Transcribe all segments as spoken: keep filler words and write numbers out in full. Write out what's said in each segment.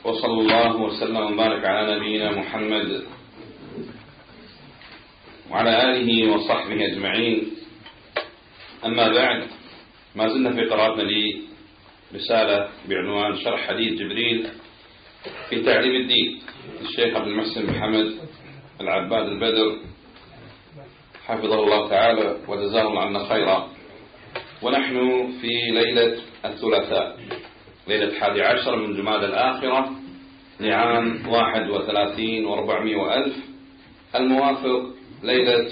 وصلى الله وسلم وبارك على نبينا محمد وعلى آله وصحبه أجمعين. أما بعد، ما زلنا في قراءتنا لرسالة بعنوان شرح حديث جبريل في تعليم الدين الشيخ عبد المحسن محمد العباد البدر حفظه الله تعالى وجزاه الله عنا خيرا. ونحن في ليلة الثلاثاء، ليلة الحادي عشر من جماد الآخرة لعام واحد وثلاثين واربعمائة وألف، الموافق ليلة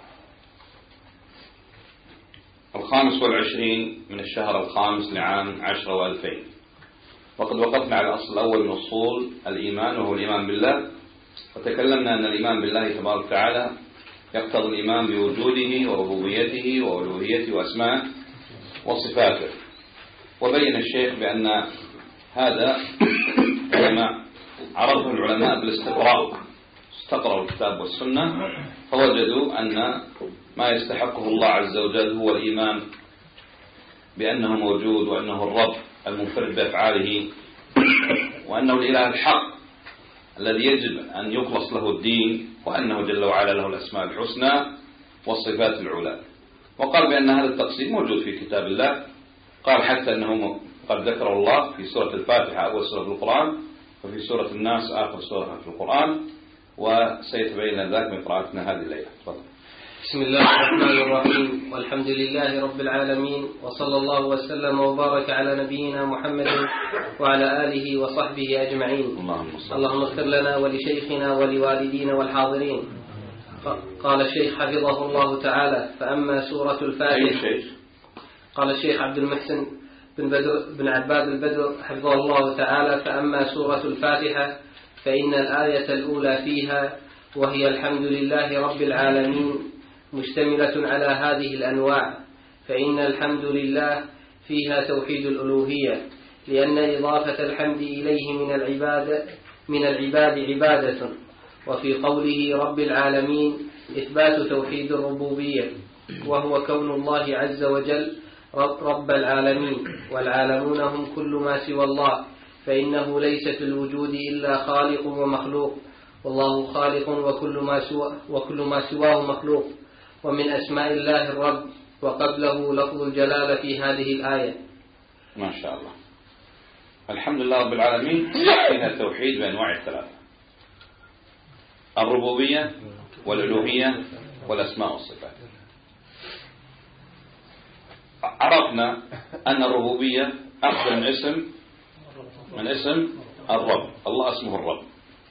الخامس والعشرين من الشهر الخامس لعام عشر وألفين. وقد وقفنا على الأصل الأول من أصول الإيمان، وهو الإيمان بالله، وتكلمنا أن الإيمان بالله تبارك وتعالى يقتضي الإيمان بوجوده وربوبيته وألوهيته وأسمائه وصفاته. وبين الشيخ بأن هذا علماء عرفه العلماء بالاستقراء، استقرأوا الكتاب والسنة فوجدوا أن ما يستحقه الله عز وجل هو الإيمان بأنه موجود، وأنه الرب المنفرد بأفعاله، وأنه الإله الحق الذي يجب أن يخلص له الدين، وأنه جل وعلا له الأسماء الحسنى والصفات العلى. وقال بأن هذا التقسيم موجود في كتاب الله، قال حتى أنه قد ذكر الله في سورة الفاتحة أول سورة في القرآن، وفي سورة الناس آخر سورة في القرآن، وسيتبين ذلك من قراءتنا هذه الليلة. تفضل. بسم الله الرحمن الرحيم، والحمد لله رب العالمين، وصلى الله وسلم وبارك على نبينا محمد وعلى آله وصحبه أجمعين. اللهم اغفر لنا ولشيخنا ولوالدينا والحاضرين. قال الشيخ حفظه الله تعالى: فأما سورة الفاتحة. قال الشيخ عبد المحسن بن, بدر بن عباد البدر حفظه الله تعالى: فأما سورة الفاتحة فإن الآية الأولى فيها وهي الحمد لله رب العالمين مشتملة على هذه الأنواع، فإن الحمد لله فيها توحيد الألوهية، لأن إضافة الحمد إليه من العباد من العباد عبادة. وفي قوله رب العالمين إثبات توحيد الربوبية، وهو كون الله عز وجل رب العالمين، والعالمون هم كل ما سوى الله، فإنه ليس في الوجود إلا خالق ومخلوق، والله خالق وكل ما سوى وكل ما سواه مخلوق. ومن أسماء الله الرب، وقبله لفظ الجلالة في هذه الآية. ما شاء الله. الحمد لله رب العالمين فيها التوحيد بأنواع الثلاثة: الربوبية والألوهية والأسماء والصفات. عرفنا أن الربوبية أخذ من اسم من اسم الرب، الله اسمه الرب،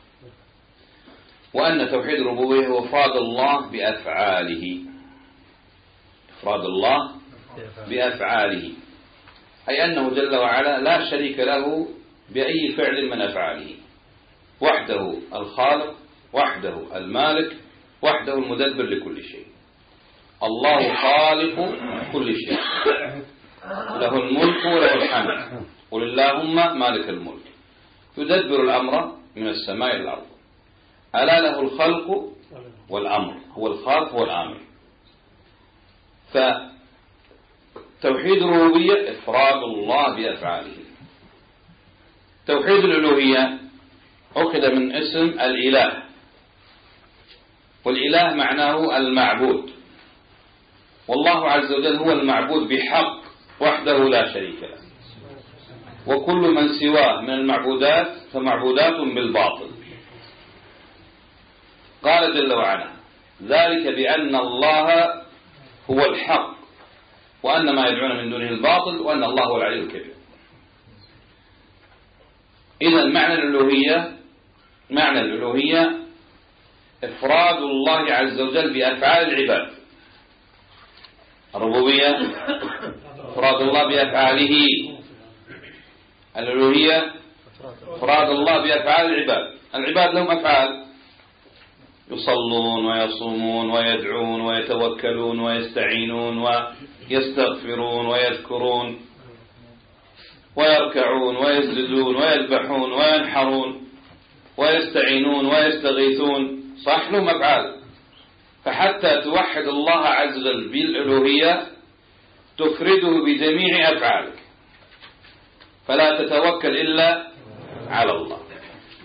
وأن توحيد الربوبية هو إفراد الله بأفعاله، إفراد الله بأفعاله، أي أنه جل وعلا لا شريك له بأي فعل من أفعاله، وحده الخالق، وحده المالك، وحده المدبر لكل شيء. الله خالق كل شيء، له الملك وله الحمد، قل اللهم مالك الملك يدبر الأمر من السماء إلى الأرض، ألا له الخلق والأمر، هو الخالق هو الآمر. فتوحيد الربوبية إفراد الله بأفعاله. توحيد الألوهية أخذ من اسم الإله، والإله معناه المعبود، والله عز وجل هو المعبود بحق وحده لا شريك له، وكل من سواه من المعبودات فمعبودات بالباطل. قال جل وعلا: ذلك بأن الله هو الحق وأن ما يدعون من دونه الباطل وأن الله هو العلي الكبير. إذا معنى الألوهية معنى الألوهية إفراد الله عز وجل بأفعال العباد. الربوبية إفراد الله بأفعاله، الألوهية إفراد الله بأفعال العباد. العباد لهم أفعال، يصلون ويصومون ويدعون ويتوكلون ويستعينون ويستغفرون ويذكرون ويركعون ويسجدون ويذبحون وينحرون ويستعينون ويستغيثون، صح لهم أفعال. فحتى توحد الله عز وجل بالألوهية تفرده بجميع أفعالك، فلا تتوكل إلا على الله.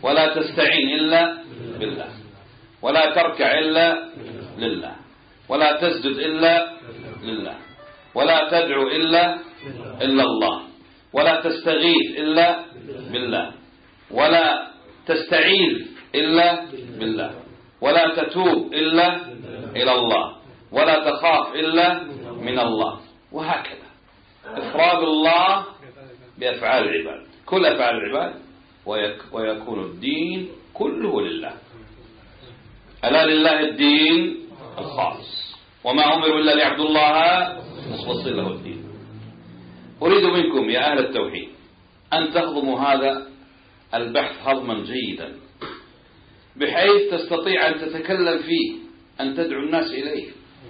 ولا تستعين إلا بالله، ولا تركع إلا لله، ولا تسجد إلا لله، ولا تدعو إلا إلا الله، ولا تستغيث إلا بالله، ولا تستعيذ إلا بالله، ولا تتوب إلا إلى الله، ولا تخاف إلا من الله، وهكذا إفراد الله بأفعال العباد، كل أفعال العباد، ويكون الدين كله لله. ألا لله الدين الخالص، وما أمروا إلا ليعبدوا الله مخلصين له الدين. أريد منكم يا أهل التوحيد أن تهضموا هذا البحث هضما جيدا، بحيث تستطيع أن تتكلم فيه، أن تدعو الناس إليه.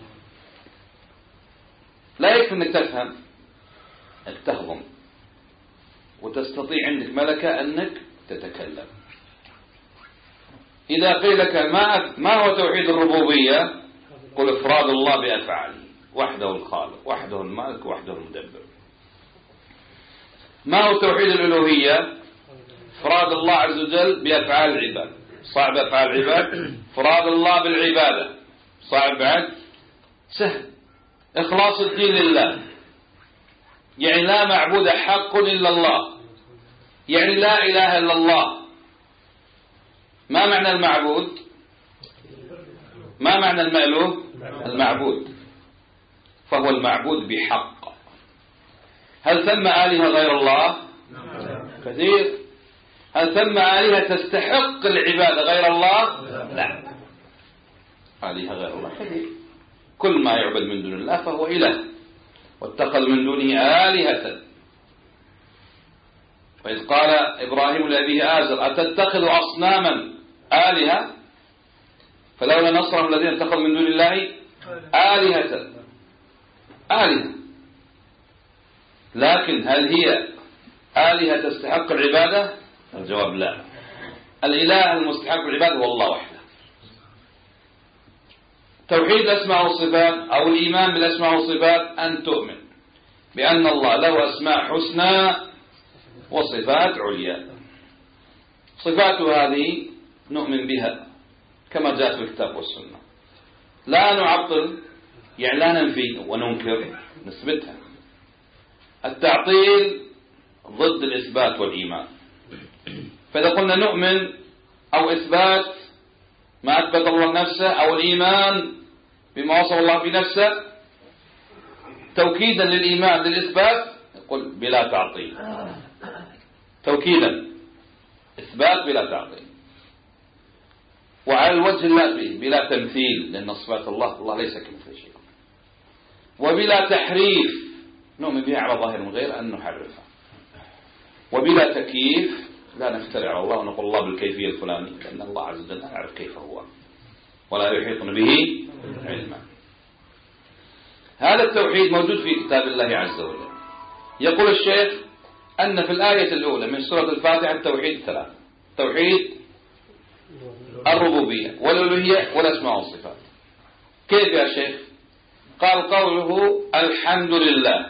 لا يكفي أنك تفهم، أنك تهضم، وتستطيع عندك ملكة أنك تتكلم. إذا قيل لك ما ما هو توحيد الربوبية، قل إفراد الله بأفعاله، وحده الخالق، وحده المالك، وحده المدبر. ما هو توحيد الألوهية؟ إفراد الله عز وجل بأفعال العباد. صعب أفعال العباد؟ إفراد الله بالعبادة. صعب بعد؟ سهل. إخلاص الدين لله، يعني لا معبود حق إلا الله، يعني لا إله إلا الله. ما معنى المعبود؟ ما معنى المألوه؟ المعبود، فهو المعبود بحق. هل ثم آلهة غير الله؟ كثير. هل ثم آلهة تستحق العبادة غير الله؟ لا، آلهة غير الله كثير. كل ما يعبد من دون الله فهو إله، واتخذ من دونه آلهة. وإذ قال إبراهيم لأبيه آزر أتتخذ أصناما آلهة فلولا نصرهم الذين اتخذوا من دون الله آلهة. آلهة، لكن هل هي آلهة تستحق العبادة؟ الجواب لا. الإله المستحق العبادة هو الله وحده. توحيد الأسماء والصفات أو الإيمان بالأسماء والصفات أن تؤمن بأن الله له أسماء حسنى وصفات عليا. صفاته هذه نؤمن بها كما جاءت في الكتاب والسنة، لا نعطل، يعني لا ننفي وننكر، نثبتها. التعطيل ضد الإثبات والإيمان. فإذا قلنا نؤمن أو إثبات ما أثبت الله نفسه، أو الإيمان بما وصف الله بنفسه، توكيدا للإيمان للإثبات، يقول بلا تعطيل. توكيدا، إثبات بلا تعطيل. وعلى الوجه اللازم بلا تمثيل، لأن صفات الله الله ليس كمثله شيء. وبلا تحريف، نؤمن بها على ظاهر من غير أن نحرفها. وبلا تكييف، لا نفترع على الله ونقول الله بالكيفية الفلانية، لأن الله عز وجل نعرف كيف هو ولا يحيطون به علما. هذا التوحيد موجود في كتاب الله عز وجل. يقول الشيخ أن في الآية الأولى من سورة الفاتحة التوحيد ثلاث: توحيد الربوبية والألوهية والأسماء والصفات. كيف يا شيخ؟ قال قوله الحمد لله.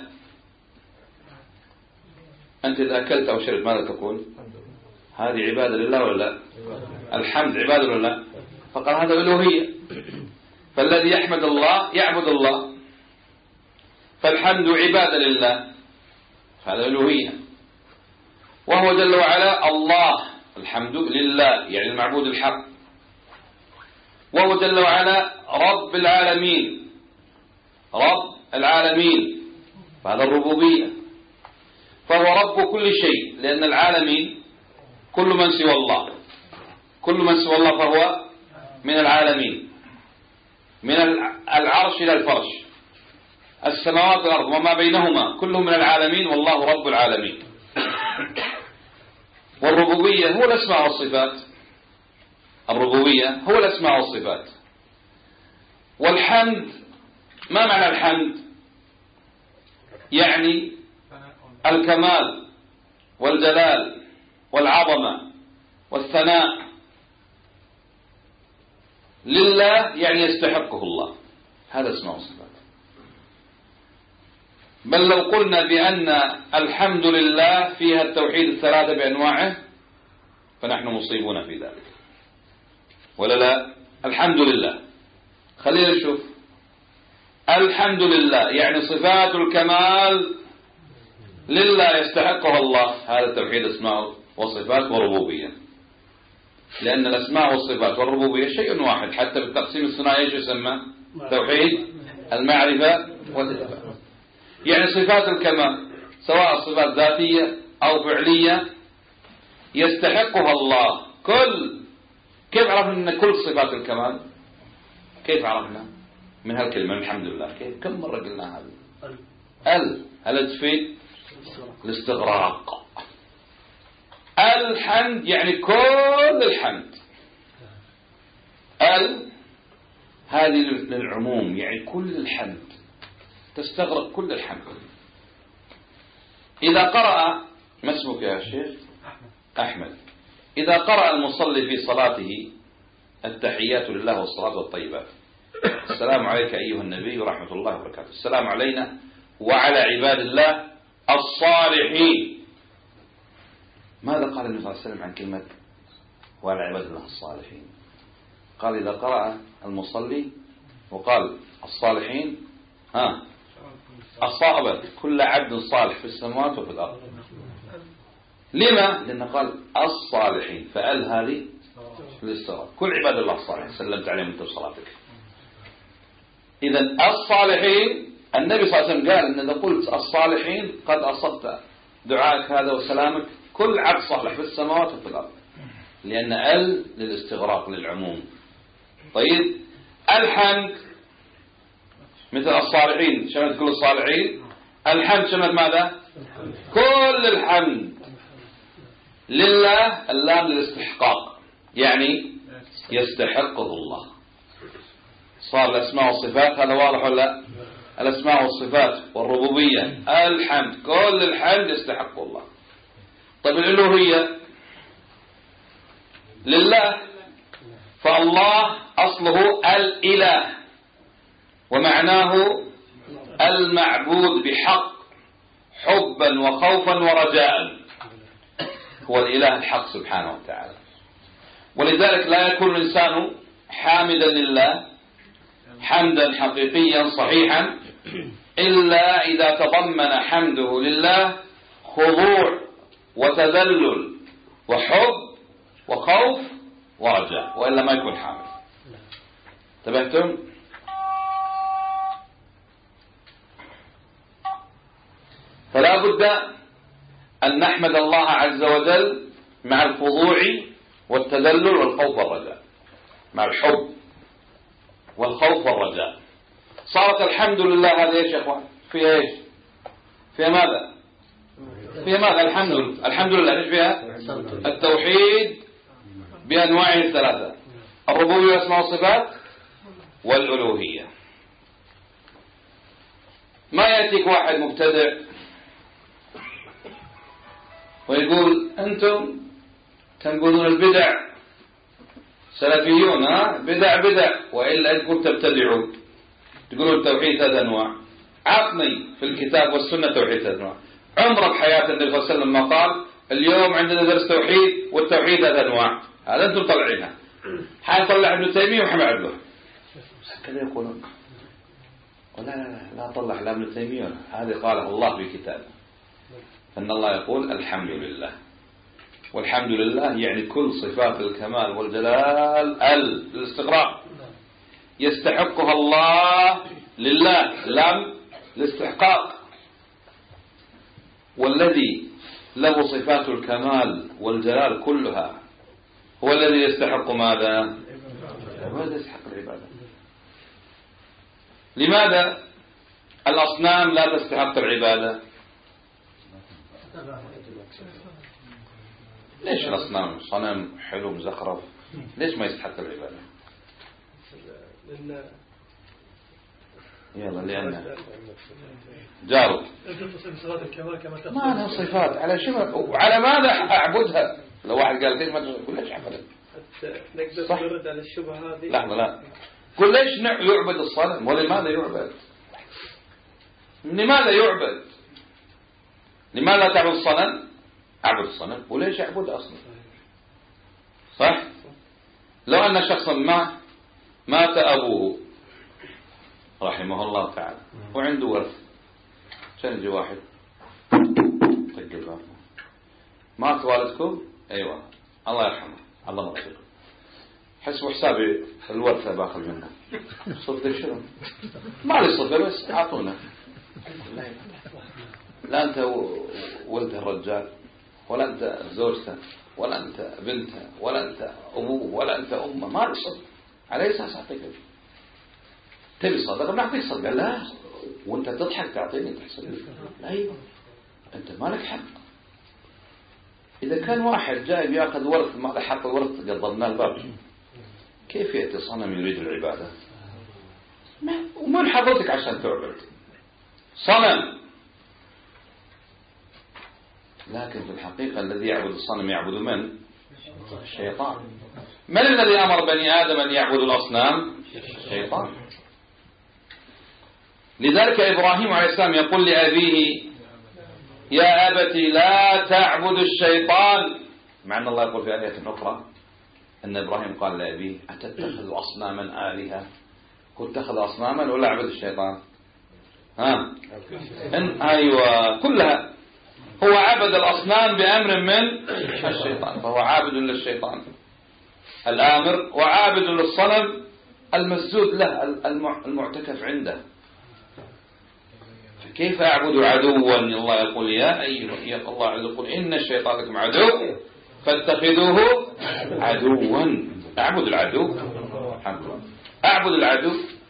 أنت إذا أكلت أو شربت ماذا تقول؟ هذه عبادة لله ولا لا؟ الحمد عبادة ولا لا؟ فقال هذا ألوهية. فالذي يحمد الله يعبد الله، فالحمد عبادة لله، هذا ألوهية. وهو جل وعلا الله، الحمد لله يعني المعبود الحق. وهو جل وعلا رب العالمين، رب العالمين، فهذا الربوبية. فهو رب كل شيء، لأن العالمين كل من سوى الله، كل من سوى الله فهو من العالمين، من العرش إلى الفرش، السماوات والأرض وما بينهما كلهم من العالمين، والله رب العالمين. والربوبية هو الأسماء والصفات، الربوبية هو الأسماء والصفات. والحمد، ما معنى الحمد؟ يعني الكمال والجلال والعظمة والثناء لله، يعني يستحقه الله، هذا اسمه وصفات. بل لو قلنا بأن الحمد لله فيها التوحيد الثلاثة بأنواعه فنحن مصيبون في ذلك ولا لا؟ الحمد لله. خلينا نشوف الحمد لله يعني صفات الكمال لله يستحقها الله، هذا توحيد اسماء وصفات وربوبية، لأن الأسماء والصفات والربوبية شيء واحد، حتى بالتقسيم الثنائي ايش يسمى؟ توحيد المعرفة والإثبات. يعني صفات الكمال سواء صفات ذاتية أو فعلية يستحقها الله كل. كيف عرفنا أن كل صفات الكمال؟ كيف عرفنا؟ من هالكلمة الحمد لله. كيف؟ كم مرة قلنا هذا؟ ال هل تفيد الاستغراق؟ الحمد يعني كل الحمد. ال هذه للعموم يعني كل الحمد، تستغرق كل الحمد. إذا قرأ، ما اسمك يا شيخ؟ أحمد. إذا قرأ المصلي في صلاته التحيات لله والصلاة والطيبات، السلام عليك أيها النبي ورحمة الله وبركاته، السلام علينا وعلى عباد الله الصالحين. ماذا قال النبي صلى الله عليه وسلم عن كلمة وعلى عباد الله الصالحين؟ قال إذا قرأ المصلي وقال الصالحين ها أصابت كل عبد صالح في السماوات وفي الأرض. لما؟ لأنه قال الصالحين، فأل هذه للصلاة، كل عباد الله الصالحين سلمت عليهم أنت بصلاتك. إذا الصالحين النبي صلى الله عليه وسلم قال إن إذا قلت الصالحين قد أصبت دعائك هذا وسلامك كل عبد صالح في السماوات وفي الأرض، لأن ال للاستغراق للعموم. طيب الحمد مثل الصالحين شملت كل الصالحين، الحمد شملت ماذا؟ كل الحمد لله، اللام للاستحقاق يعني يستحقه الله. صار الأسماء والصفات، هذا واضح ولا لا؟ الأسماء والصفات والربوبية الحمد كل الحمد يستحقه الله. طيب الألوهية لله، فالله أصله الإله ومعناه المعبود بحق حبا وخوفا ورجاء، هو الإله الحق سبحانه وتعالى. ولذلك لا يكون الإنسان حامدا لله حمدا حقيقيا صحيحا إلا إذا تضمن حمده لله خضوع وتذلل وحب وخوف ورجاء، وإلا ما يكون حامد. انتبهتم؟ فلا بد أن نحمد الله عز وجل مع الخضوع والتذلل والخوف والرجاء، مع الحب والخوف والرجاء. صارت الحمد لله هذا ايش يا اخوان؟ فيها ايش؟ فيها ماذا؟ فيها ماذا؟ الحمد لله. الحمد لله ايش فيها؟ التوحيد بانواعه الثلاثه، الربوبيه والاسماء والصفات والالوهيه. ما ياتيك واحد مبتدع ويقول انتم تنقلون البدع سلفيون، ها بدع بدع، وإلا أنكم تبتدعون تقولون التوحيد ثلاث أنواع. عطني في الكتاب والسنة توحيد ثلاث أنواع. عمرك حياة النبي صلى الله عليه وسلم ما قال اليوم عندنا درس توحيد والتوحيد ثلاث أنواع؟ هذا أنتم طلعينها. حيطلع ابن تيمية ومحمد عبده كذا يقولون، ولا لا لا لا طلع لا ابن تيمية، هذه قاله الله في كتابه. أن الله يقول الحمد لله، والحمد لله يعني كل صفات الكمال والجلال ال الاستغراق يستحقها الله لله، لم الاستحقاق. والذي له صفات الكمال والجلال كلها هو الذي يستحق ماذا؟ هو الذي يستحق العبادة. لماذا الأصنام لا تستحق العبادة؟ ليش الأصنام صنم حلو مزخرف ليش ما يستحق العبادة؟ يلا لأن جارو ما له صفات، على شو وعلى ماذا أعبدها؟ لو واحد قال ليش ما تقول ليش عبدها؟ نقدر نرد على الشبهة هذه. لحظة لا قل ليش يعبد الصنم ولماذا يعبد؟ لماذا يعبد؟ لماذا تعبد الصنم؟ أعبد الصنم وليش أعبد أصلا؟ صح؟ لو أن شخصا ما مات أبوه رحمه الله تعالى وعنده ورث، عشان يجي واحد طق الباب، مات والدكم؟ أيوة، الله يرحمه، الله مرحمه، حسبوا حسابي الورثة باخذ منه. صدق شنو؟ ما لي صدق، بس أعطونا. لا أنت ولد الرجال، ولا أنت زوجته، ولا أنت بنته، ولا أنت أبوه، ولا أنت أمه، ما لي صدق. على أساس أعطيك؟ تبي صدق نعطيك صدق. لا، وأنت تضحك تعطيني تحسن. أيوة، أنت مالك حق. إذا كان واحد جاي بياخذ ورث ما له حق الورث قضبنا الباب، كيف يأتي صنم يريد العبادة؟ ومن حضرتك عشان تعبد صنم؟ لكن في الحقيقة الذي يعبد الصنم يعبد من؟ الشيطان. من الذي أمر بني آدم أن يعبدوا الأصنام؟ الشيطان. لذلك إبراهيم عليه السلام يقول لأبيه: يا أبتي لا تعبد الشيطان. مع أن الله يقول في آية أخرى أن إبراهيم قال لأبيه: أتتخذ أصناما آلهة؟ قلت اتخذ أصناما ولا عبد الشيطان؟ ها؟ إن أيوة، كلها. هو عبد الأصنام بأمر من الشيطان، فهو عابد للشيطان الآمر، وعابد للصنم المسجود له المعتكف عنده. فكيف أعبد عدوا؟ الله يقول: يا أيها يا الله عز وجل إن الشيطان لكم عدو فاتخذوه عدوا. أعبد العدو، أعبد العدو.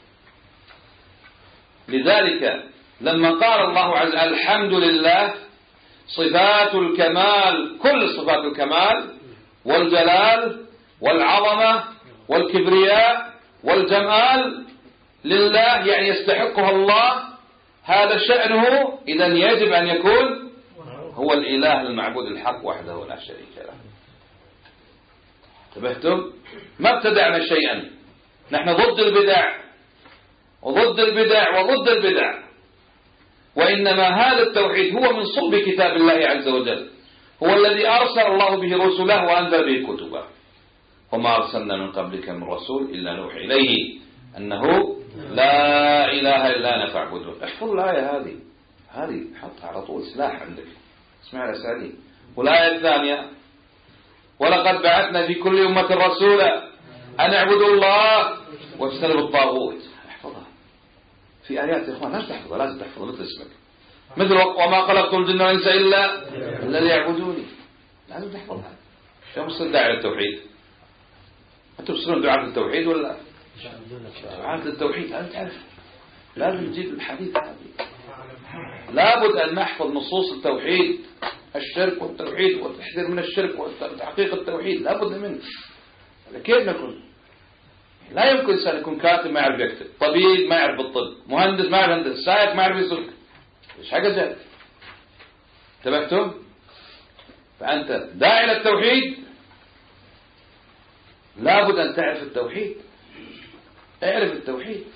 لذلك لما قال الله عز وجل: الحمد لله، صفات الكمال، كل صفات الكمال والجلال والعظمة والكبرياء والجمال لله، يعني يستحقها الله، هذا شأنه. إذن يجب أن يكون هو الإله المعبود الحق وحده لا شريك له. انتبهتم؟ ما ابتدعنا شيئا، نحن ضد البدع وضد البدع وضد البدع، وإنما هذا التوحيد هو من صلب كتاب الله عز وجل، هو الذي أرسل الله به رسله وأنزل به كتبه. وما أرسلنا من قبلك من رسول إلا نوحي إليه أنه لا إله إلا أنا فاعبدون. احفظ الآية هذه، هذه حطها على طول سلاح عندك. اسمع الأساليب. والآية الثانية: ولقد بعثنا في كل أمة رسولا أن اعبدوا الله واجتنبوا الطاغوت. احفظها. في آيات يا إخوان لازم تحفظها، لازم تحفظها مثل اسمك، مثل وما خلقت الجن والإنس إلا إلا ليعبدوني. لازم تحفظها. شو مصدر داعي للتوحيد؟ أنتم ترسلون دعاة التوحيد ولا دعاة التوحيد؟ هذا تعرف، لازم تجيب الحديث هذه. لابد أن نحفظ نصوص التوحيد، الشرك والتوحيد والتحذير من الشرك وتحقيق التوحيد، لابد منه. كيف نكون؟ لا يمكن إنسان يكون كاتب ما يعرف يكتب، طبيب ما يعرف الطب، مهندس ما يعرف الهندسة، سائق ما يعرف يسوق. إيش حاجة جد؟ انتبهتم؟ فأنت داعي للتوحيد لابد أن تعرف التوحيد. اعرف التوحيد.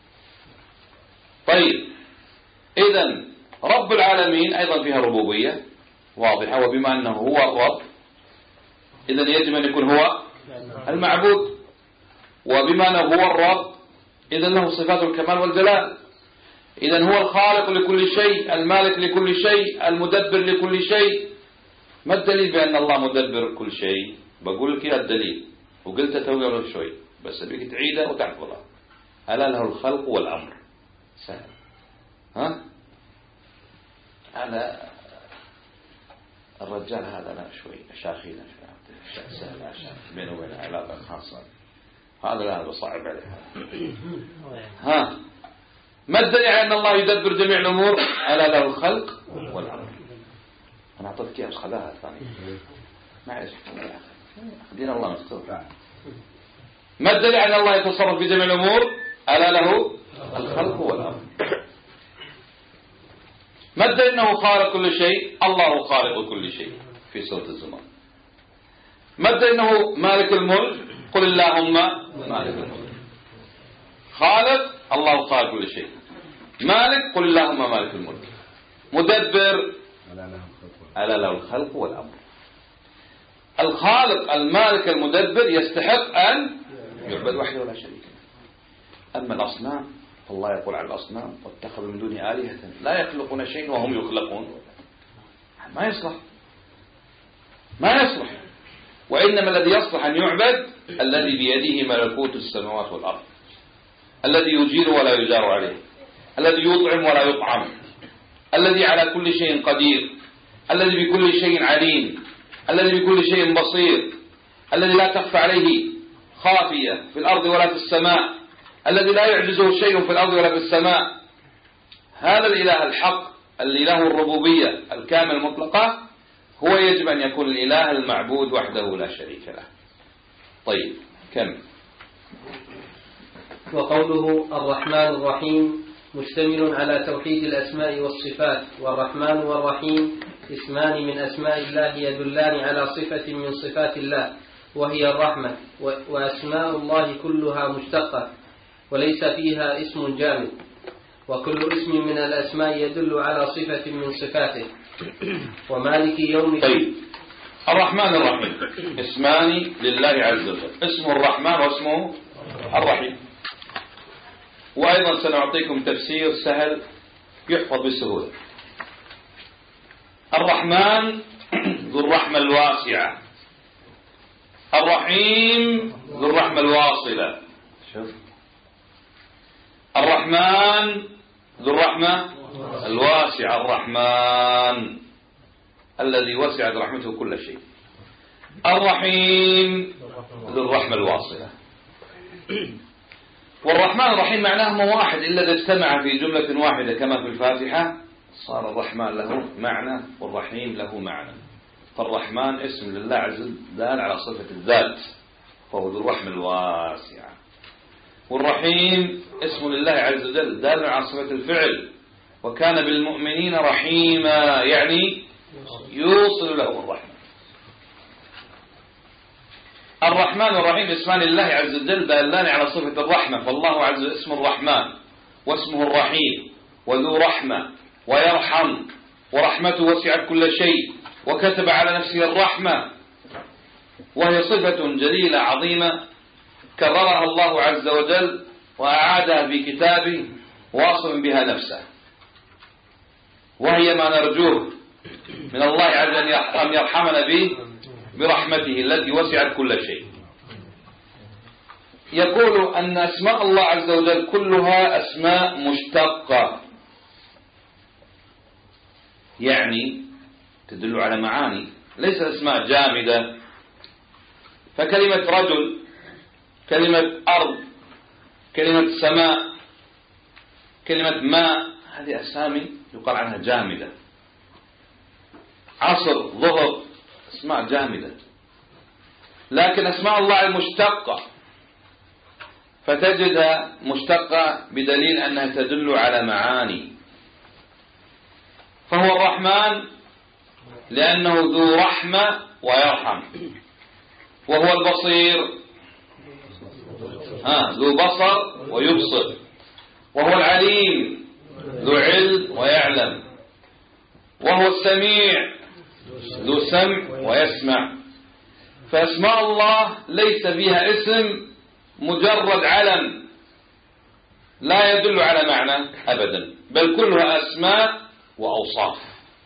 طيب، إذن رب العالمين أيضا فيها ربوبية واضحة، وبما أنه هو الرب إذن يجب أن يكون هو المعبود، وبما أنه هو الرب إذن له صفات الكمال والجلال. إذن هو الخالق لكل شيء، المالك لكل شيء، المدبر لكل شيء. ما الدليل بأن الله مدبر كل شيء؟ بقول لك الدليل، وقلت توي قبل شوي بس أبيك تعيدها وتحفظها. ألا له الخلق والأمر. سهل. ها؟ أنا الرجال هذا لا شوي أشاخينا شوي سهل عشان بينه وبين علاقة خاصة، هذا لا بصعب عليها. ها؟ ما الدليل على أن الله يدبر جميع الأمور؟ ألا له الخلق والأمر. أنا أعطيتك إياها بس خلاها ثانية. معلش دين الله مستوى. ما الدليل على أن الله يتصرف في جميع الأمور؟ ألا له الخلق والأمر. ما الدليل أنه خالق كل شيء؟ الله خالق كل شيء في سورة الزمر. ما الدليل أنه مالك الملك؟ قل اللهم مالك الملك. خالق، الله خالق كل شيء. مالك، قل اللهم مالك الملك. مدبر، ألا له الخلق والأمر. الخالق المالك المدبر يستحق أن يعبد وحده ولا شريك له. أما الأصنام فالله يقول على الأصنام واتخذوا من دون آلهة لا يخلقون شيء وهم يخلقون. ما يصلح ما يصلح وإنما الذي يصلح أن يعبد الذي بيده ملكوت السماوات والأرض، الذي يجير ولا يجار عليه، الذي يطعم ولا يطعم، الذي على كل شيء قدير، الذي بكل شيء عليم، الذي بكل شيء بصير، الذي لا تخفى عليه خافية في الأرض ولا في السماء، الذي لا يعجزه شيء في الأرض ولا في السماء. هذا الإله الحق الذي له الربوبية الكامل المطلقة هو يجب أن يكون الإله المعبود وحده لا شريك له. طيب كم؟ وقوله الرحمن الرحيم مشتمل على توحيد الأسماء والصفات، والرحمن والرحيم اسمان من أسماء الله يدلان على صفة من صفات الله وهي الرحمة، وأسماء الله كلها مشتقة وليس فيها اسم جامد، وكل اسم من الأسماء يدل على صفة من صفاته. ومالك يوم طيب الرحمن الرحيم اسمان لله عز وجل، اسمه الرحمن واسمه الرحيم. وأيضا سنعطيكم تفسير سهل يحفظ بسهولة. الرحمن ذو الرحمة الواسعة، الرحيم ذو الرحمة الواصلة. شوف الرحمن ذو الرحمة الواسعة، الرحمن الذي وسعت رحمته كل شيء. الرحيم ذو الرحمة الواصلة. والرحمن الرحيم معناهما واحد إلا إذا اجتمع في جملة واحدة كما في الفاتحة صار الرحمن له معنى والرحيم له معنى. فالرحمن اسم لله عز وجل دال على صفة الذات فهو ذو الرحمة الواسعة، والرحيم اسم لله عز وجل دال على صفة الفعل وكان بالمؤمنين رحيما، يعني يوصل له الرحمة. الرحمن والرحيم اسمان لله عز وجل دالان على صفة الرحمة، فالله عز وجل اسم الرحمن واسمه الرحيم وذو رحمة ويرحم، ورحمته وسعت كل شيء وكتب على نفسه الرحمة، وهي صفة جليلة عظيمة كررها الله عز وجل وأعادها في كتابه واصف بها نفسه، وهي ما نرجوه من الله عز وجل أن يرحمنا به برحمته التي وسعت كل شيء. يقول أن أسماء الله عز وجل كلها أسماء مشتقة، يعني تدل على معاني، ليس أسماء جامدة. فكلمة رجل، كلمة أرض، كلمة سماء، كلمة ماء، هذه أسامي يقال عنها جامدة. عصر، ظهر، أسماء جامدة. لكن أسماء الله المشتقة فتجدها مشتقة بدليل أنها تدل على معاني. فهو الرحمن لأنه ذو رحمة ويرحم، وهو البصير آه ذو بصر ويبصر، وهو العليم ذو علم ويعلم، وهو السميع ذو سمع ويسمع. فأسماء الله ليس فيها اسم مجرد علم لا يدل على معنى أبدا، بل كلها أسماء وأوصاف.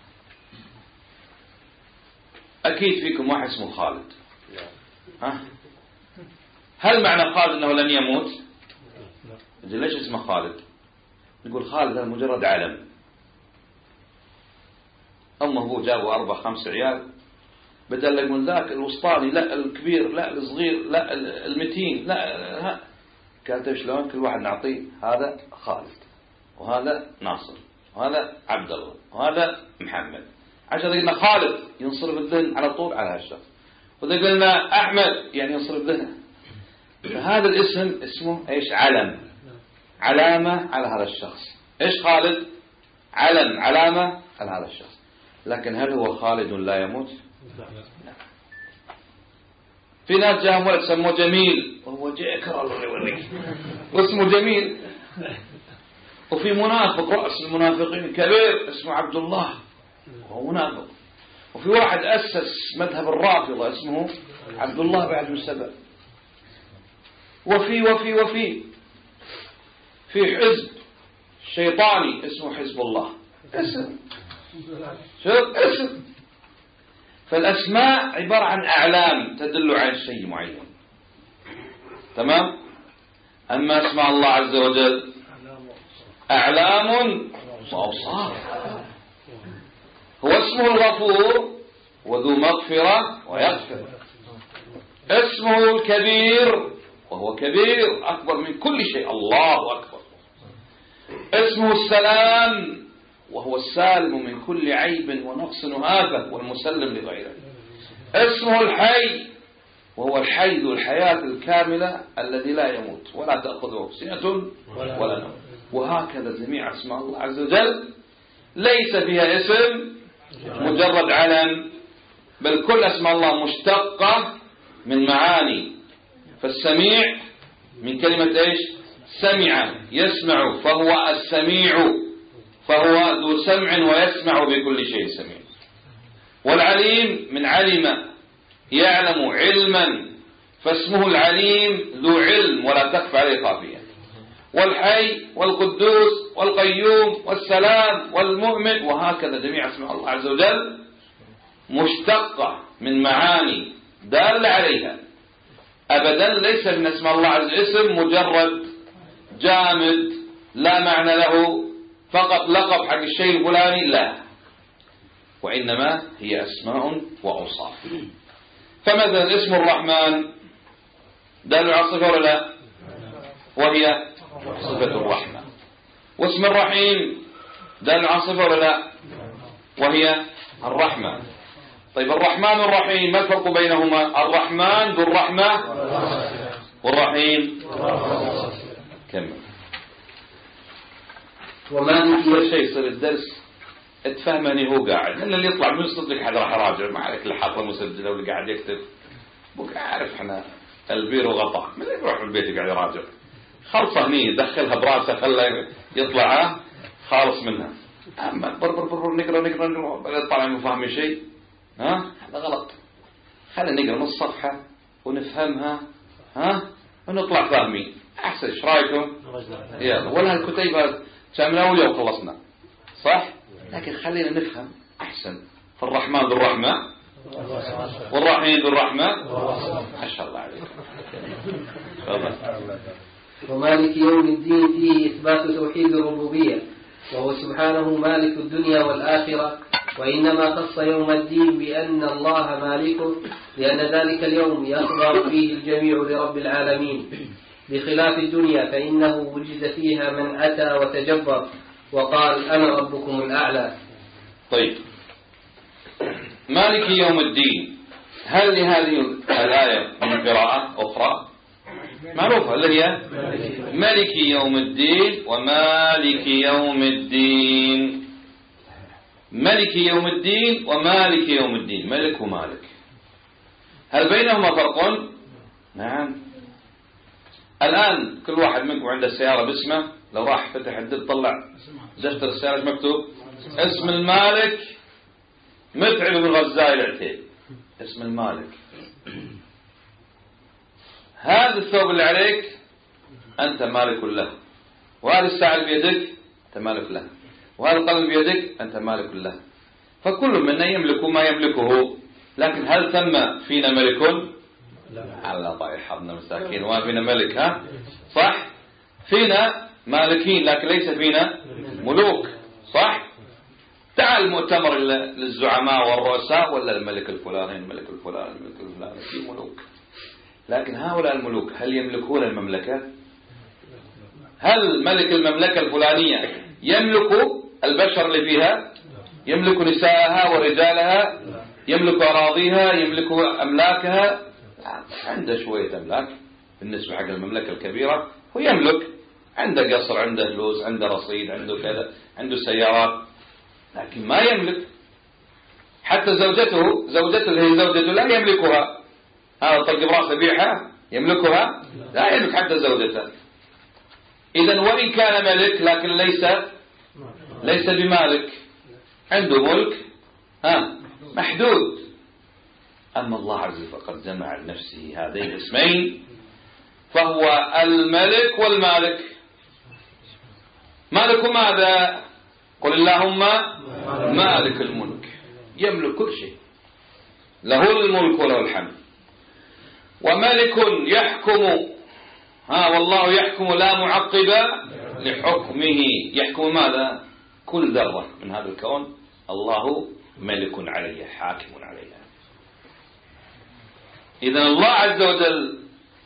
أكيد فيكم واحد اسمه خالد، ها؟ هل معنى خالد أنه لن يموت؟ ليش اسمه خالد؟ نقول خالد هذا مجرد علم. أمه هو جابوا أربع خمس عيال، بدل يقول ذاك الوسطاني لا الكبير لا الصغير لا المتين لا ها. قالت شلون؟ كل واحد نعطيه هذا خالد وهذا ناصر وهذا عبد الله وهذا محمد، عشان قلنا خالد ينصرف الذهن على طول على هالشخص، وإذا قلنا أحمد يعني ينصرف ذهنه. فهذا الاسم اسمه ايش؟ علم، علامة على هذا الشخص. ايش خالد؟ علم، علامة على هذا الشخص. لكن هل هو خالد لا يموت؟ لا. في ناس جاءهم ولد سموه جميل وهو جاكر الله يوريك واسمه جميل. وفي منافق رأس المنافقين كبير اسمه عبد الله وهو منافق. وفي واحد أسس مذهب الرافضة اسمه عبد الله بن عبد السبع، وفي وفي وفي في حزب شيطاني اسمه حزب الله، اسم شوف اسم. فالأسماء عبارة عن أعلام تدل على شيء معين، تمام. أما اسماء الله عز وجل أعلام وأوصاف. هو اسمه الغفور وذو مغفرة ويغفر، اسمه الكبير وهو كبير أكبر من كل شيء، الله أكبر. اسمه السلام وهو السالم من كل عيب ونقص وآفة والمسلم لغيره. اسمه الحي وهو الحي ذو الحياة الكاملة الذي لا يموت ولا تأخذه سنة ولا نوم. وهكذا جميع أسماء الله عز وجل ليس فيها اسم مجرد علم، بل كل أسماء الله مشتقة من معاني. فالسميع من كلمة إيش؟ سمع يسمع، فهو السميع، فهو ذو سمع ويسمع بكل شيء سميع. والعليم من علم يعلم علما، فاسمه العليم ذو علم ولا تخفى عليه خافية. والحي والقدوس والقيوم والسلام والمؤمن، وهكذا جميع اسماء الله عز وجل مشتقة من معاني دالة عليها. أبدا ليس من اسماء الله عز وجل اسم مجرد جامد لا معنى له، فقط لقب حق الشيء الفلاني، لا، وإنما هي أسماء وأوصاف. فمثلا اسم الرحمن دال على صفة ولا لا؟ وهي صفة الرحمة. واسم الرحيم دال على صفة ولا لا؟ وهي الرحمة. طيب الرحمن والرحيم ما الفرق بينهما؟ الرحمن ذو الرحمة والرحيم كمل. وما أول شيء يصير الدرس اتفهمني هو قاعد، لأن اللي يطلع من صدق حد راح يراجع ما عليك، اللي حاطه مسجله واللي قاعد يكتب بك عارف احنا البير وغطاء، من اللي يروح البيت يقعد يراجع خلصه هني دخلها براسه خله يطلع خالص منها. أما بر بر بر نقرا نقرا نقرا طالع ما فاهم شيء، ها هذا غلط. خلينا نقرا نص صفحة ونفهمها، ها ونطلع فاهمين أحسن. إيش رأيكم؟ يلا ولا الكتيبة كاملة أول يوم خلصنا صح، لكن خلينا نفهم أحسن. فالرحمن ذو الرحمة والرحيم ذو الرحمة، ما شاء الله عليك. ومالك يوم الدين فيه إثبات توحيد الربوبية، وهو سبحانه مالك الدنيا والآخرة، وإنما خص يوم الدين بأن الله مالكه لأن ذلك اليوم يخضع فيه الجميع لرب العالمين، بخلاف الدنيا فإنه وجد فيها من أتى وتجبر وقال أنا ربكم الأعلى. طيب مالك يوم الدين، هل لهذه الآية من قراءة أخرى معروفة اللي هي مالك يوم الدين ومالك يوم الدين؟ ملك يوم الدين ومالك يوم الدين، ملك ومالك، هل بينهما فرق؟ نعم. الآن كل واحد منكم عنده سيارة باسمه، لو راح فتح الدب طلع دفتر السيارة مكتوب اسم المالك متعب بن غزاي العتيب، اسم المالك. هذا الثوب اللي عليك أنت مالك له، وهذا الساعة بيدك أنت مالك له، وهذا القلم بيدك أنت مالك له. فكل منا يملك ما يملكه، لكن هل ثم فينا ملك؟ الله طيب حظنا مساكين وما فينا ملك، ها صح؟ فينا مالكين لكن ليس فينا ملوك، صح؟ تعال المؤتمر للزعماء والرؤساء ولا الملك الفلاني الملك الفلاني الملك الفلاني، في ملوك، لكن هؤلاء الملوك هل يملكون المملكة؟ هل ملك المملكة الفلانية يملك البشر اللي فيها؟ يملك نساءها ورجالها؟ يملك أراضيها؟ يملك أملاكها؟ عنده شوية أملاك بالنسبة حق المملكة الكبيرة، هو يملك، عنده قصر، عنده فلوس، عنده رصيد، عنده كذا، عنده سيارات، لكن ما يملك. حتى زوجته زوجته اللي هي زوجته لا يملكها، هذا طق براسه بيعها يملكها؟ لا يملك حتى زوجته. إذن وإن كان ملك لكن ليس ليس بمالك، عنده ملك ها محدود. أما الله عز وجل فقد جمع لنفسه هذين الاسمين، فهو الملك والمالك. مالك ماذا؟ قل اللهم مالك الملك، يملك كل شيء، له الملك وله الحمد. وملك يحكم، ها والله يحكم لا معقب لحكمه. يحكم ماذا؟ كل ذرة من هذا الكون الله ملك عليه، حاكم عليها. إذن الله عز وجل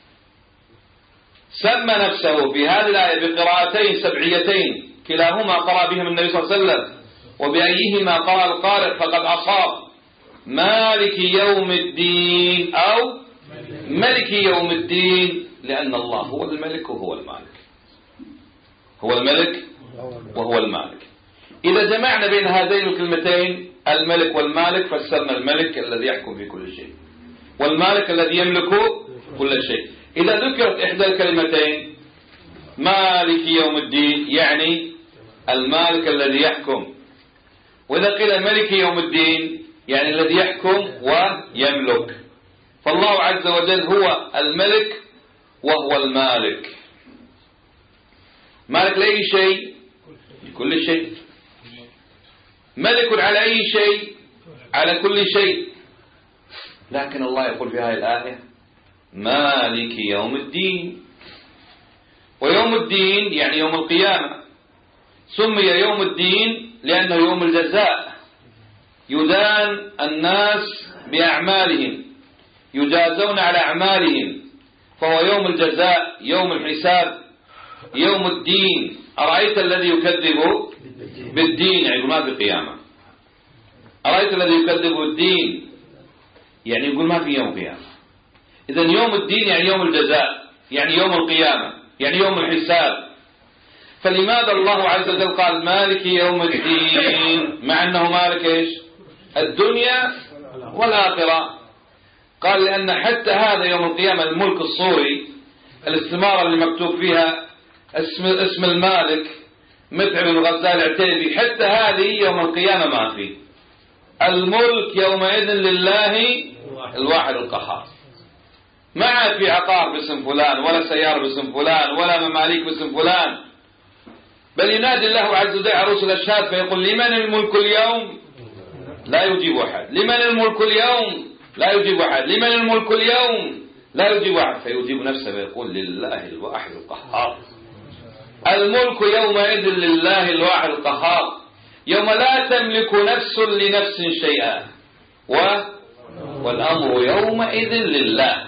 سمى نفسه في هذه الآية بقراءتين سبعيتين كلاهما قرأ بهم النبي صلى الله عليه وسلم، وبأيهما قرأ القارئ فقد أصاب. مالك يوم الدين أو ملك يوم الدين، لأن الله هو الملك وهو المالك، هو الملك وهو المالك. إذا جمعنا بين هذين الكلمتين الملك والمالك فسرنا الملك الذي يحكم في كل شيء، والمالك الذي يملك كل شيء. إذا ذكرت إحدى الكلمتين مالك يوم الدين يعني المالك الذي يحكم، وإذا قيل ملك يوم الدين يعني الذي يحكم ويملك. فالله عز وجل هو الملك وهو المالك. مالك لأي شيء؟ لكل شيء. ملك على أي شيء؟ على كل شيء. لكن الله يقول في هذه الآية مالك يوم الدين، ويوم الدين يعني يوم القيامة. سمي يوم الدين لأنه يوم الجزاء، يدان الناس بأعمالهم، يجازون على أعمالهم، فهو يوم الجزاء، يوم الحساب، يوم الدين. أرأيت الذي يكذب بالدين يعني ما في قيامة. أرأيت الذي يكذب بالدين يعني يقول ما في يوم قيامة. إذن يوم الدين يعني يوم الجزاء، يعني يوم القيامة، يعني يوم الحساب. فلماذا الله عز وجل قال مالك يوم الدين مع أنه مالك إيش؟ الدنيا والآخرة؟ قال لأن حتى هذا يوم القيامة الملك الصوري، الاستمارة اللي مكتوب فيها اسم, اسم المالك متعب الغزال العتيبي، حتى هذه يوم القيامة ما في. الملك يومئذ لله الواحد القهار. ما في عقار باسم فلان، ولا سيارة باسم فلان، ولا مماليك باسم فلان، بل ينادي الله عز وجل عروس الأشهاد فيقول لمن الملك اليوم؟ لا يجيب أحد. لمن الملك اليوم؟ لا يجيب أحد. لمن الملك اليوم؟ لا يجيب أحد. فيجيب نفسه ويقول لله الواحد القهار. الملك يومئذ لله الواحد القهار، يوم لا تملك نفس لنفس شيئا و... والأمر يومئذ لله.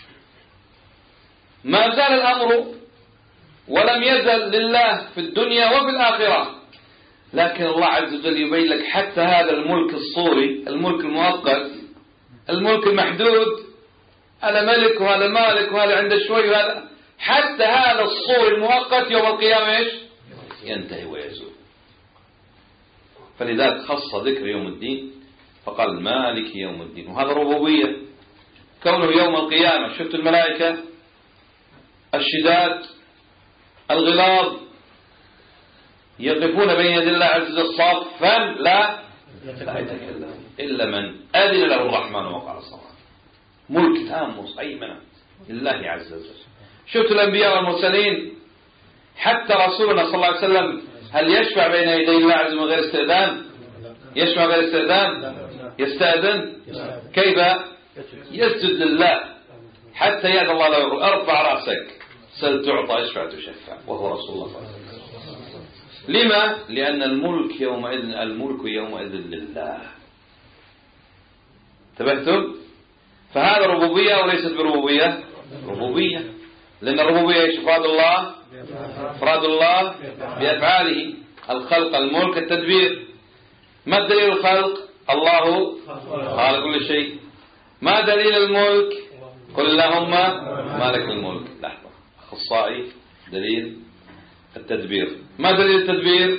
ما زال الأمر ولم يزل لله في الدنيا وفي الآخرة، لكن الله عز وجل يبين لك حتى هذا الملك الصوري، الملك المؤقت، الملك المحدود، هذا ملك وهذا مالك وهذا عنده شوي وهذا، حتى هذا الصوري المؤقت يوم القيامة إيش؟ ينتهي ويزول. فلذلك خص ذكر يوم الدين فقال مالك يوم الدين، وهذا ربوبية كونه يوم القيامة. شفت الملائكة الشداد الغلاظ يقفون بين يدي الله عز وجل صافا لا لا يتكلم إلا من أذن له الرحمن وقال صواب. ملك تام أيمن لله عز وجل. شفت الأنبياء والمرسلين، حتى رسولنا صلى الله عليه وسلم هل يشفع بين يدي الله عز وجل من غير استئذان؟ يشفع غير استئذان؟ يستأذن؟ كيف؟ يسجد لله حتى يأذن الله له ارفع رأسك سل تعطى اشفع تشفع، وهو رسول الله صلى الله عليه وسلم. لما؟ لأن الملك يومئذ الملك يومئذ لله. انتبهتم؟ فهذا ربوبية وليست بربوبية؟ ربوبية، لأن الربوبية ايش؟ افراد الله افراد الله بأفعاله، الخلق، الملك، التدبير. ما دليل الخلق؟ الله خالق كل شيء. ما دليل الملك؟ قل اللهم مالك الملك. لحظة، أخصائي دليل التدبير. ما دليل التدبير؟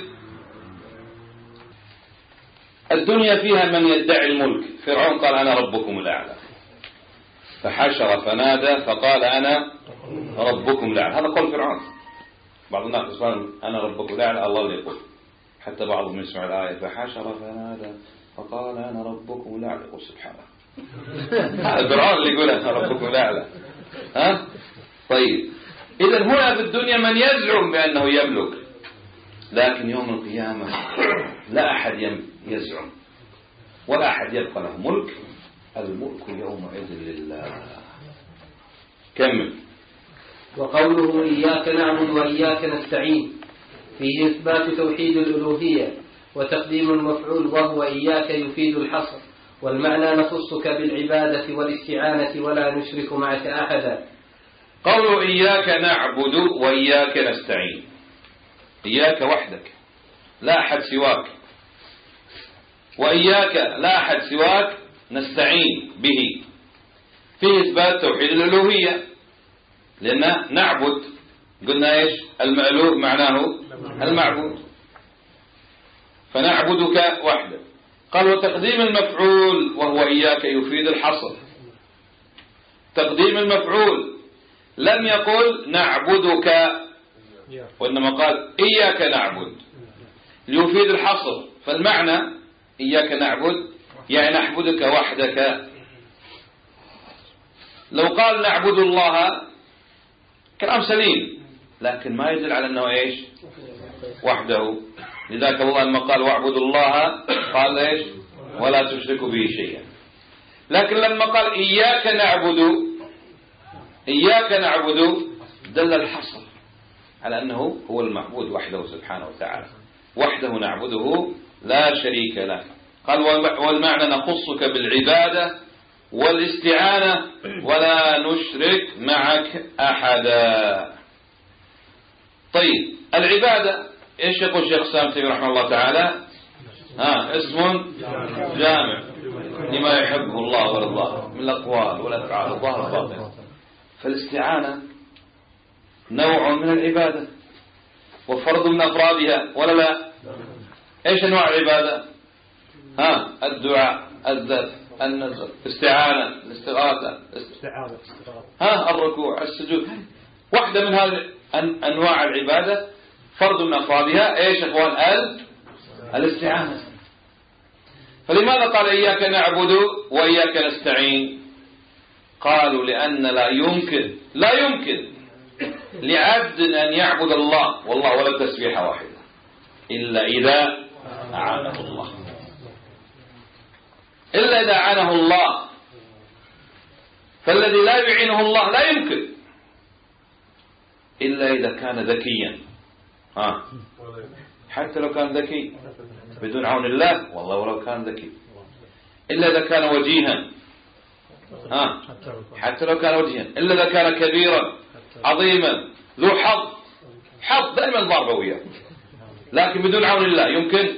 الدنيا فيها من يدعي الملك. فرعون قال أنا ربكم الأعلى، فحشر فنادى فقال أنا ربكم الأعلى. هذا قول فرعون. بعض الناس يقول أنا ربكم الأعلى، الله اللي يقول. حتى بعضهم يسمع الآية فحشر فنادى فقال أنا ربكم الأعلى. سبحانه هذا فرعون اللي يقول أنا ربكم الأعلى. ها طيب، إذا هنا في الدنيا من يزعم بأنه يملك، لكن يوم القيامة لا أحد يزعم ولا أحد يبقى له ملك. الملك يومئذ لله. كمل. وقوله إياك نعبد وإياك نستعين فيه إثبات توحيد الألوهية وتقديم المفعول وهو إياك يفيد الحصر، والمعنى نخصك بالعبادة والاستعانة ولا نشرك معك أحدا. قوله إياك نعبد وإياك نستعين، إياك وحدك لا أحد سواك، وإياك لا أحد سواك نستعين به، فيه إثبات توحيد الألوهية، لأن نعبد قلنا إيش المألوه معناه المعبود، فنعبدك وحدك. قال وتقديم المفعول وهو إياك يفيد الحصر. تقديم المفعول لم يقل نعبدك، وإنما قال إياك نعبد ليفيد الحصر، فالمعنى إياك نعبد يعني نعبدك وحدك. لو قال نعبد الله كلام سليم، لكن ما يدل على أنه إيش وحده. لذلك الله لما قال واعبدوا الله قال إيش ولا تشركوا به شيئا. لكن لما قال إياك نعبد إياك نعبد دل الحصر على أنه هو المعبود وحده سبحانه وتعالى، وحده نعبده لا شريك له. قال والمعنى نخصك بالعبادة والاستعانة ولا نشرك معك أحدا. طيب العبادة إيش يقول الشيخ سامي تيمية رحمه الله تعالى؟ ها اسم جامع لما يحبه الله ورضاه من الأقوال والأفعال الظاهر والباطن. فالاستعانة نوع من العبادة وفرض من أفرادها ولا لا؟ إيش أنواع العبادة؟ ها الدعاء، الذبح، النذر، استعانة، الاستغاثة، ها الركوع، السجود، واحدة من هذه أنواع العبادة فرض من أفرادها إيش أخوان؟ الاستعانة. فلماذا قال إياك نعبد وإياك نستعين؟ قالوا لأن لا يمكن لا يمكن لعبد أن يعبد الله والله ولا تسبيحة واحدة إلا إذا أعانه الله، إلا إذا أعانه الله. فالذي لا يعينه الله لا يمكن إلا إذا كان ذكيا. ها حتى لو كان ذكي بدون عون الله والله ولو كان ذكي، إلا إذا كان وجيها. ها حتى لو كان وجيها، إلا إذا كان كبيرا عظيما ذو حظ حظ دائما ضربة وياه، لكن بدون عون الله يمكن.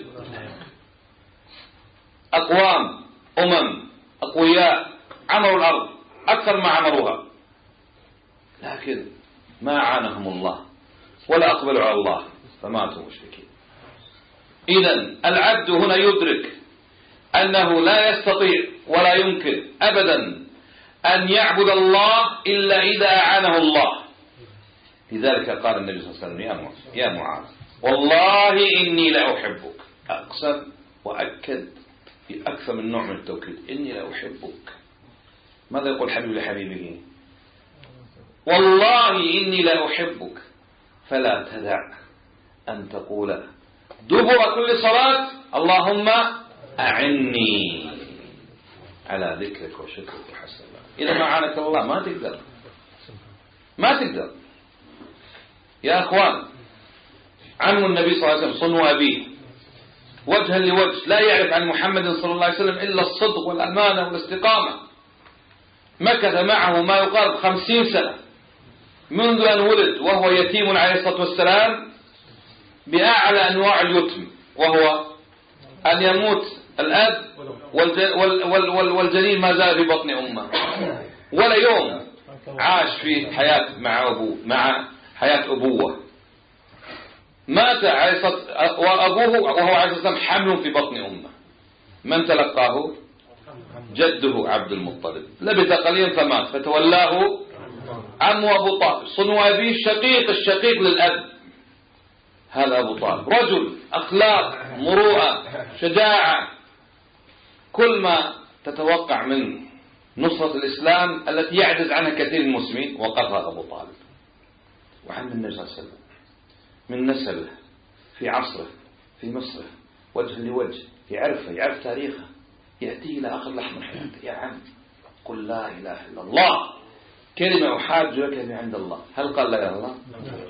أقوام أمم أقوياء عمروا الأرض أكثر ما عمروها، لكن ما عانهم الله ولا أقبلوا على الله فماتوا مشركين. إذن العبد هنا يدرك أنه لا يستطيع ولا يمكن أبدا أن يعبد الله إلا إذا أعانه الله. لذلك قال النبي صلى الله عليه وسلم يا معاذ والله إني لأحبك. أقسم وأكد بأكثر من نوع من التوكيد، إني لأحبك. ماذا يقول حبيب لحبيبه؟ والله إني لأحبك، فلا تدع أن تقول دبر كل صلاة اللهم أعني على ذكرك وشكرك وحسن الله. إذا ما عانك الله ما تقدر ما تقدر يا أخوان. عم النبي صلى الله عليه وسلم صنو أبيه وجها لوجه، لا يعرف عن محمد صلى الله عليه وسلم إلا الصدق والأمانة والاستقامة. مكث معه ما يقارب خمسين سنة منذ أن ولد وهو يتيم عليه الصلاة والسلام بأعلى أنواع اليتم، وهو أن يموت الأب والجنين ما زال في بطن أمه، ولا يوم عاش في حياة مع أبوه مع حياة أبوه. مات وأبوه وهو عليه الصلاة والسلام حمل في بطن أمه. من تلقاه؟ جده عبد المطلب. لبث قليلا فمات، فتولاه عمه أبو طالب صنو أبيه الشقيق الشقيق للأب. هذا أبو طالب رجل أخلاق مروءة شجاعة، كل ما تتوقع من نصرة الإسلام التي يعجز عنها كثير من المسلمين وقفها أبو طالب. وعم النبي صلى الله عليه وسلم من نسبه في عصره في مصره وجه لوجه، يعرفه يعرف تاريخه، يأتي إلى آخر لحظة حياته: يا عم قل لا إله إلا الله كلمة أحاج لك من عند الله. هل قال لا إله إلا الله؟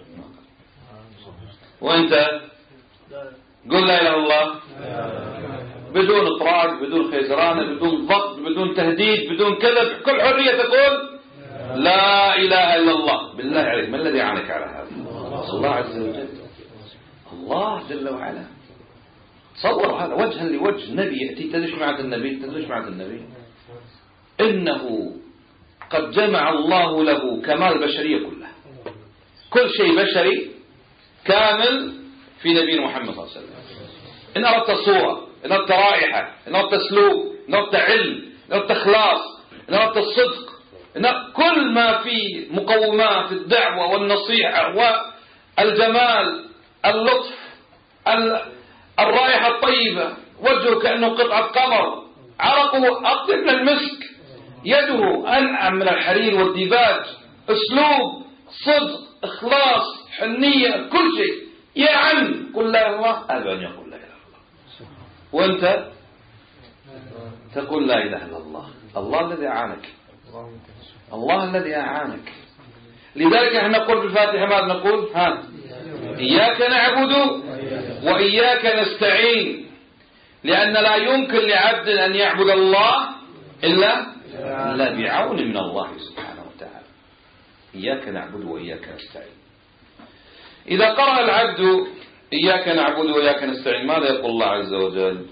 وأنت قل لا إله إلا الله بدون إطراق، بدون خيزرانة، بدون ضغط، بدون تهديد، بدون كذا، بكل حرية تقول لا إله إلا الله. بالله عليك ما الذي أعانك على هذا؟ الله عز وجل، الله جل وعلا. تصور هذا وجها لوجه نبي يأتي. تدريش معنى النبي؟ تدريش معنى النبي إنه قد جمع الله له كمال البشرية كلها، كل شيء بشري كامل في نبي محمد صلى الله عليه وسلم. إن أردت صورة، إن أردت رائحة، إن أردت سلوك، إن أردت علم، إن أردت إخلاص، إن أردت الصدق، إن كل ما في مقومات الدعوة والنصيحة والجمال، اللطف، الرائحة الطيبة، وجهه كأنه قطعة قمر، عرقه أطيب من المسك، يده أنعم من الحرير والديباج، أسلوب، صدق، إخلاص، حنية، كل شيء. يا عم قل لا إله إلا الله، أبا أن يقول لا إله إلا الله. وأنت تقول لا إله إلا الله. الله الذي أعانك، الله الذي أعانك. لذلك نحن نقول في الفاتحة ماذا نقول؟ ها إياك نعبد وإياك نستعين، لأن لا يمكن لعبد أن يعبد الله إلا إلا بعون من الله سبحانه وتعالى. إياك نعبد وإياك نستعين. إذا قرأ العبد إياك نعبد وإياك نستعين ماذا يقول الله عز وجل؟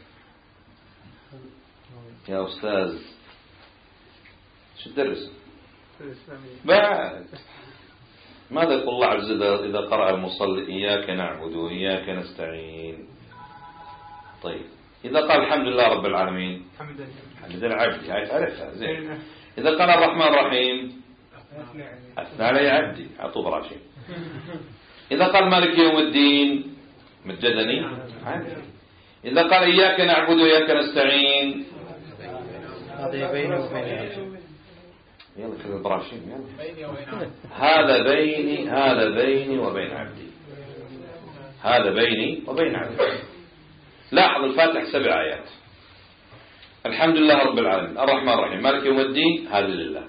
يا أستاذ شو تدرس؟ بعد ماذا يقول الله عز وجل إذا قرأ المصلي إياك نعبد وإياك نستعين؟ طيب إذا قال الحمد لله رب العالمين، حمد العبد عرفها زين. إذا قال الرحمن الرحيم أثنى علي عبدي عطوب راشد. إذا قال مالك يوم الدين مجدني عبدي. إذا قال إياك نعبد وإياك نستعين هذا بيني وبين يلا كذا براشين يلا. هذا بيني هذا بيني وبين عبدي، هذا بيني وبين عبدي. لاحظ الفاتح سبع آيات: الحمد لله رب العالمين، الرحمن الرحيم، مالك يوم الدين، هذا لله.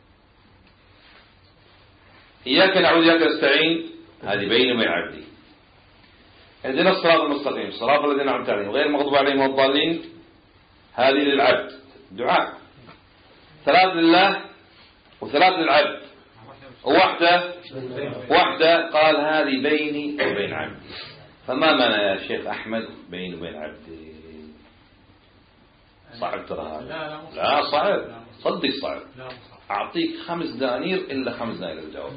إياك نعبد وإياك نستعين، هذه بيني وبين عبدي. اهدنا الصراط المستقيم صراط الذين أنعمت عليهم غير المغضوب عليهم ولا الضالين، هذه للعبد دعاء. ثلاث لله وثلاث للعبد، وواحدة واحدة قال هذه بيني وبين عبدي. فما معنى يا شيخ أحمد بيني وبين عبدي؟ صعب ترى هذا. لا صعب، صدق صعب. أعطيك خمس دنانير إلا خمس دنانير الجواب.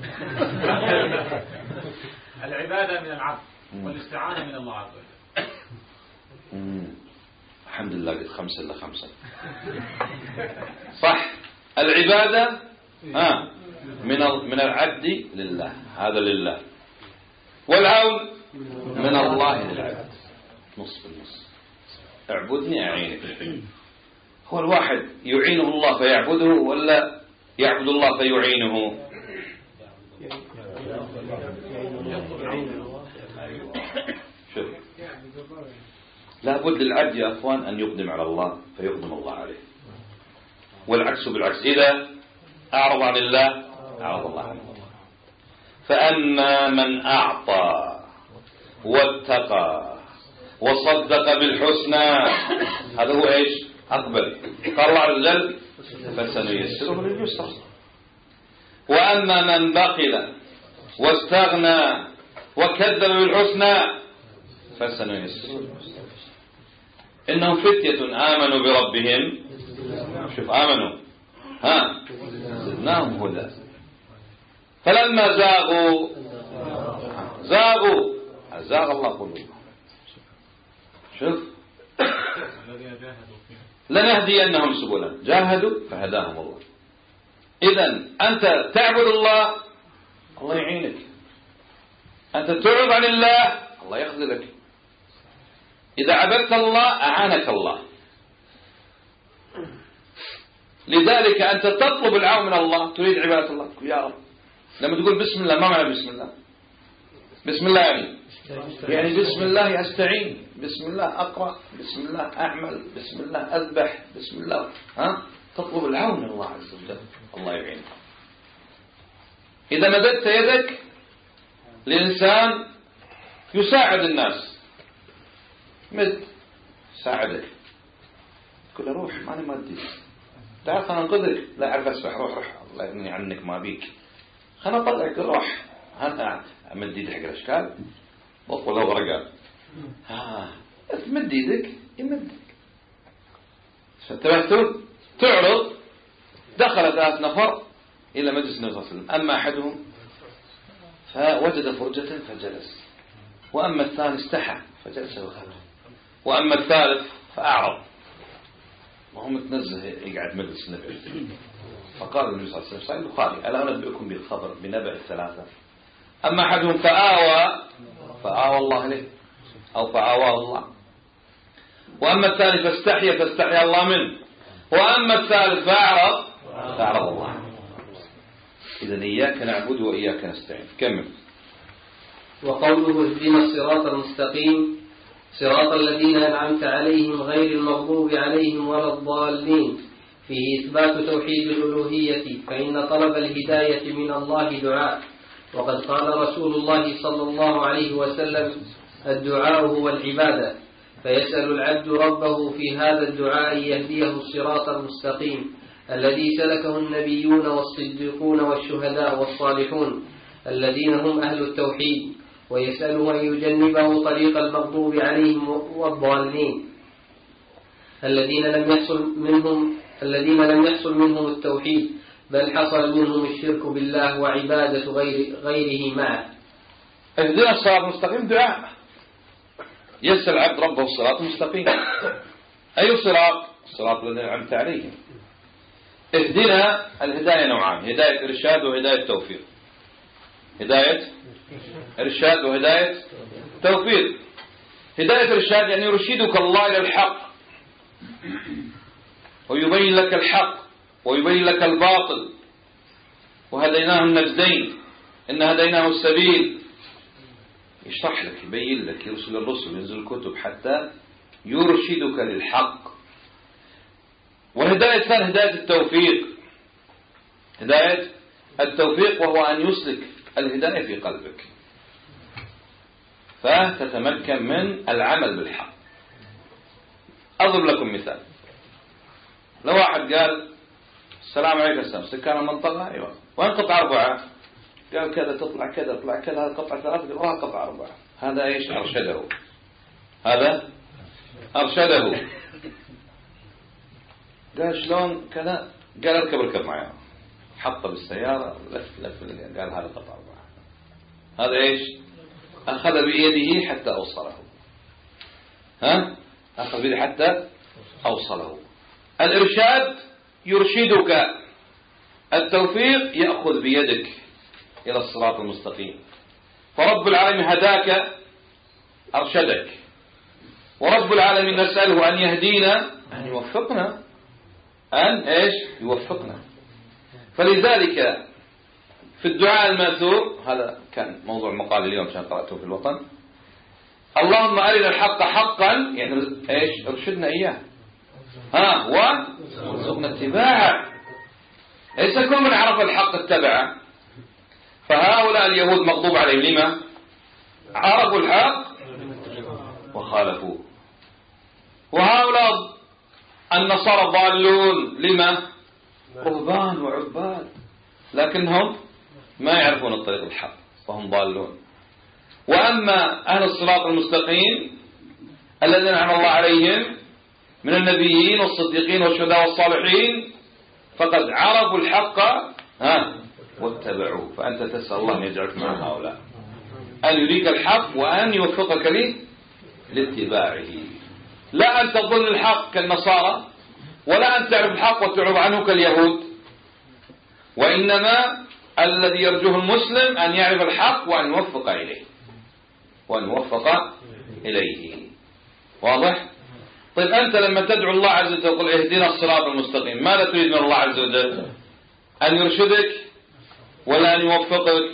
العبادة من العبد والاستعانة من الله عز وجل. الحمد لله قلت خمسة إلا خمسة. صح، العبادة ها من من العبد لله، هذا لله، والعون من الله للعبد، نص بالنص. اعبدني أعينك. هو الواحد يعينه الله فيعبده ولا يعبد الله فيعينه؟ شوف، لابد للعبد يا أخوان أن يقدم على الله فيقدم الله عليه، والعكس بالعكس. إذا أعرض عن الله أعرض الله عنه. فأما من أعطى واتقى وصدق بالحسنى، هذا هو إيش؟ أقبل. قال الله عز وجل فسنيسره لليسر. وأما من بخل واستغنى وكذب بالحسنى فسنيسره لليسر. إنهم فتية آمنوا بربهم، شوف آمنوا ها زدناهم هدى، فلما زاغوا زاغوا زاغ الله قلوبهم. شوف لنهدينهم سبلا، جاهدوا فهداهم الله. إذن أنت تعبد الله الله يعينك، أنت تعرض عن الله الله يخذلك. إذا عبدت الله أعانك الله، لذلك أنت تطلب العون من الله، تريد عبادة الله يا رب. لما تقول بسم الله ما معنى بسم الله؟ بسم الله يعني يعني بسم الله أستعين، بسم الله أقرأ، بسم الله أعمل، بسم الله أذبح، بسم الله ها تطلب العون من الله عز وجل، الله يعينك. إذا مددت يدك لإنسان يساعد الناس، مد ساعدك، تقول له روح ماني مادي، تعال خلنا ننقذك، لا أعرف أسبح، روح روح الله يغني عنك ما بيك، خلنا نطلعك، روح هل مد يدك حق الأشكال بط ولا ورقة، ها مد يدك يمدك. انتبهتوا؟ تعرض. دخل ثلاث نفر إلى مجلس النبي صلى الله عليه وسلم، أما أحدهم فوجد فرجة فجلس، وأما الثاني استحى فجلس وخلف، وأما الثالث فأعرض، وهو متنزه يقعد مجلس النبي. فقال النبي صلى الله عليه وسلم صحيح البخاري: ألا أنبئكم بالخبر بنبأ الثلاثة؟ أما أحدهم فآوى فآوى الله له أو فآوى الله، وأما الثاني فاستحيا فاستحيا الله منه، وأما الثالث فأعرض فأعرض الله عنه. إذن إياك نعبد وإياك نستعين. كمل. وقوله اهدنا الصراط المستقيم صراط الذين أنعمت عليهم غير المغضوب عليهم ولا الضالين، فيه إثبات توحيد الألوهية، فإن طلب الهداية من الله دعاء، وقد قال رسول الله صلى الله عليه وسلم: الدعاء هو العبادة، فيسأل العبد ربه في هذا الدعاء يهديه الصراط المستقيم الذي سلكه النبيون والصديقون والشهداء والصالحون الذين هم أهل التوحيد، ويسأله أن يجنبه طريق المغضوب عليهم والضالين الذين لم يحصل منهم الذين لم يحصل منهم التوحيد، بل حصل منهم الشرك بالله وعبادة غير غيره معه. اهدنا الصراط المستقيم دعاء، يسأل العبد ربه الصراط المستقيم. أي صراط؟ الصراط الذي أنعمت عليهم. اهدنا الهداية نوعان: هداية إرشاد وهداية توفيق. هداية إرشاد وهداية توفيق. هداية إرشاد يعني يرشدك الله إلى الحق ويبين لك الحق ويبين لك الباطل، وهديناه النجدين إن هديناه السبيل، يشرح لك يبين لك، يرسل الرسل ينزل الكتب حتى يرشدك للحق. والهداية الثانية هداية التوفيق. هداية التوفيق وهو أن يسلك الهداية في قلبك فتتمكن من العمل بالحق. أضرب لكم مثال: لو واحد قال السلام عليكم السلام، سكان المنطقة أيوة، وين قطعة أربعة؟ قال كذا تطلع كذا تطلع كذا، هذا قطعة ثلاثة، قال قطعة أربعة. هذا إيش؟ أرشده. هذا أرشده. قال شلون كذا؟ قال اركب اركب معي، حطه بالسيارة لف لف، قال هذا قطعة أربعة. هذا إيش؟ أخذ بيده حتى أوصله. ها؟ أخذ بيده حتى أوصله. الإرشاد يرشدك، التوفيق يأخذ بيدك إلى الصراط المستقيم. فرب العالمين هداك أرشدك، ورب العالمين نسأله أن يهدينا، أن يوفقنا، أن إيش؟ يوفقنا. فلذلك في الدعاء المأثور، هذا كان موضوع مقال اليوم عشان قرأته في الوطن: اللهم أرنا الحق حقا، يعني إيش؟ ارشدنا إياه، ها، وارزقنا اتباعه. ليس كل من عرف الحق اتبعه. فهؤلاء اليهود مغضوب عليهم لما؟ عرفوا الحق وخالفوه. وهؤلاء النصارى ضالون لما؟ رهبان وعباد، لكنهم ما يعرفون الطريق الحق فهم ضالون. وأما أهل الصراط المستقيم الذين أنعم الله عليهم من النبيين والصديقين والشهداء والصالحين فقد عرفوا الحق ها واتبعوه. فأنت تسأل الله أن يجعلك مع هؤلاء، أن يريك الحق وأن يوفقك لي لاتباعه، لا أن تضل الحق كالنصارى، ولا أن تعرف الحق وتعرض عنه كاليهود. وإنما الذي يرجوه المسلم أن يعرف الحق وأن يوفق إليه وأن يوفق إليه. واضح؟ طيب أنت لما تدعو الله عز وجل تقول اهدنا الصراط المستقيم، ماذا تريد من الله عز وجل؟ أن يرشدك ولا أن يوفقك؟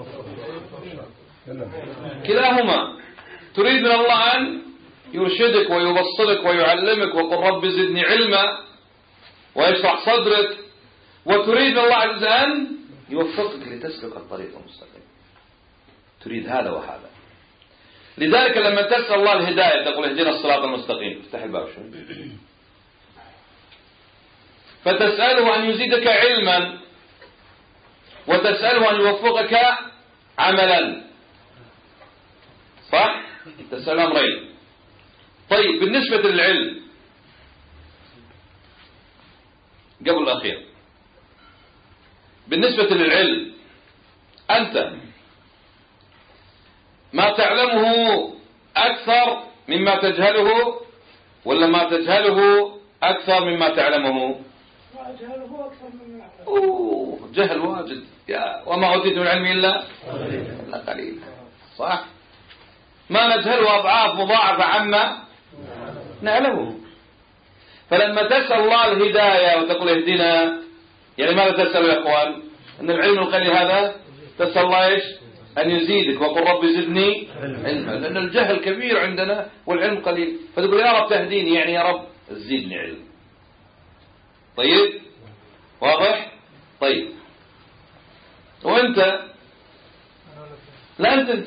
كلاهما. تريد من الله أن يرشدك ويبصرك ويعلمك وقل رب زدني علما ويشرح صدرك، وتريد من الله عز وجل أن يوفقك لتسلك الطريق المستقيم. تريد هذا وهذا. لذلك لما تسأل الله الهداية تقول اهدنا الصراط المستقيم، افتح الباب شوي، فتسأله أن يزيدك علما وتسأله أن يوفقك عملا، صح؟ تسأل أمرين. طيب بالنسبة للعلم قبل الأخير، بالنسبة للعلم أنت ما تعلمه أكثر مما تجهله ولا ما تجهله أكثر مما تعلمه؟ ما أجهله أكثر مما أعلم. أوه جهل واجد، يا وما أوتيت من العلم إلا إلا قليل، صح؟ ما نجهله أضعاف مضاعفة عما نعلمه. فلما تسأل الله الهداية وتقول اهدنا، يعني ماذا تسأل يا أخوان؟ أن العلم القليل هذا تسأل الله إيش؟ أن يزيدك وقل رب زدني علما، لأن الجهل كبير عندنا والعلم قليل، فتقول يا رب تهديني، يعني يا رب زدني علم. طيب واضح؟ طيب وأنت لا أنت